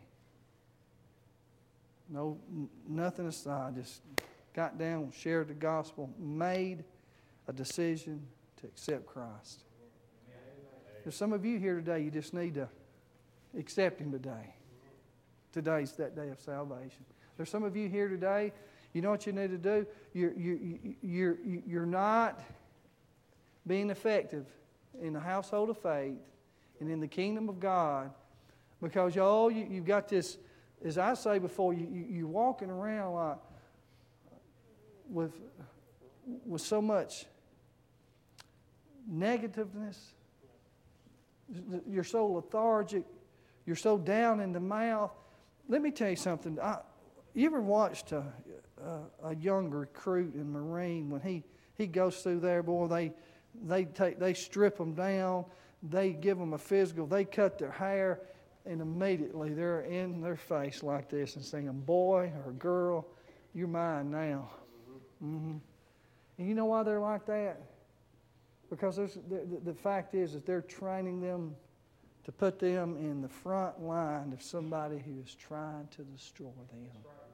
no, nothing aside, just got down, shared the gospel, made a decision to accept Christ. There's some of you here today, you just need to accept Him today. Today's that day of salvation. There's some of you here today, you know what you need to do? You're, you're, you're, you're not being effective in the household of faith and in the kingdom of God because y'all, you, you've got this, as I say before, you, you, you're walking around like with, with so much negativeness. You're so lethargic. You're so down in the mouth. Let me tell you something. I, you ever watched a, a, a young recruit in Marine when he, he goes through there, boy, they they take they strip them down, they give them a physical, they cut their hair, and immediately they're in their face like this and saying, boy or girl, you're mine now. Mm-hmm. And you know why they're like that? Because the, the, the fact is that they're training them to put them in the front line of somebody who is trying to destroy them.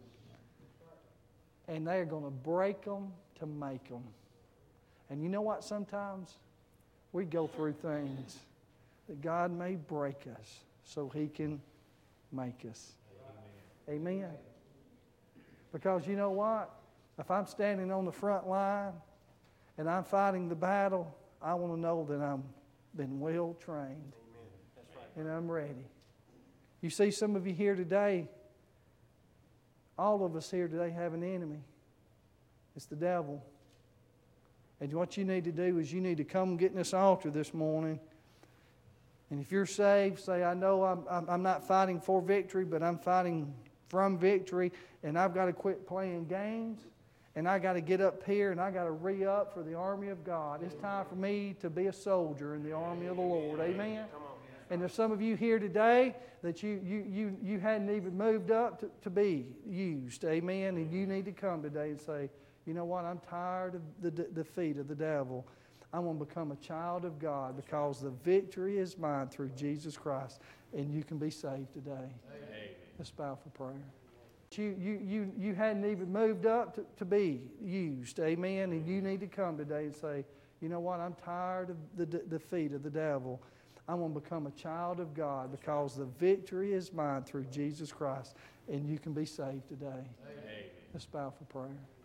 And they're going to break them to make them. And you know what? Sometimes we go through things that God may break us so He can make us. Amen. Amen. Because you know what? If I'm standing on the front line and I'm fighting the battle, I want to know that I'm been well trained. That's right. And I'm ready. You see, some of you here today, all of us here today have an enemy. It's the devil. And what you need to do is you need to come get in this altar this morning. And if you're saved, say, I know I'm, I'm, I'm not fighting for victory, but I'm fighting from victory. And I've got to quit playing games. And I got to get up here and I got to re-up for the army of God. It's time for me to be a soldier in the army of the Lord. Amen? And there's some of you here today that you, you, you, you hadn't even moved up to, to be used. Amen? And you need to come today and say, you know what? I'm tired of the de- defeat of the devil. I want to become a child of God because the victory is mine through Jesus Christ. And you can be saved today. Amen. Let's bow for prayer. You, you, you, you hadn't even moved up to, to be used. Amen? And you need to come today and say, you know what? I'm tired of the de- defeat of the devil. I want to become a child of God because the victory is mine through Jesus Christ. And you can be saved today. Amen. Let's bow for prayer.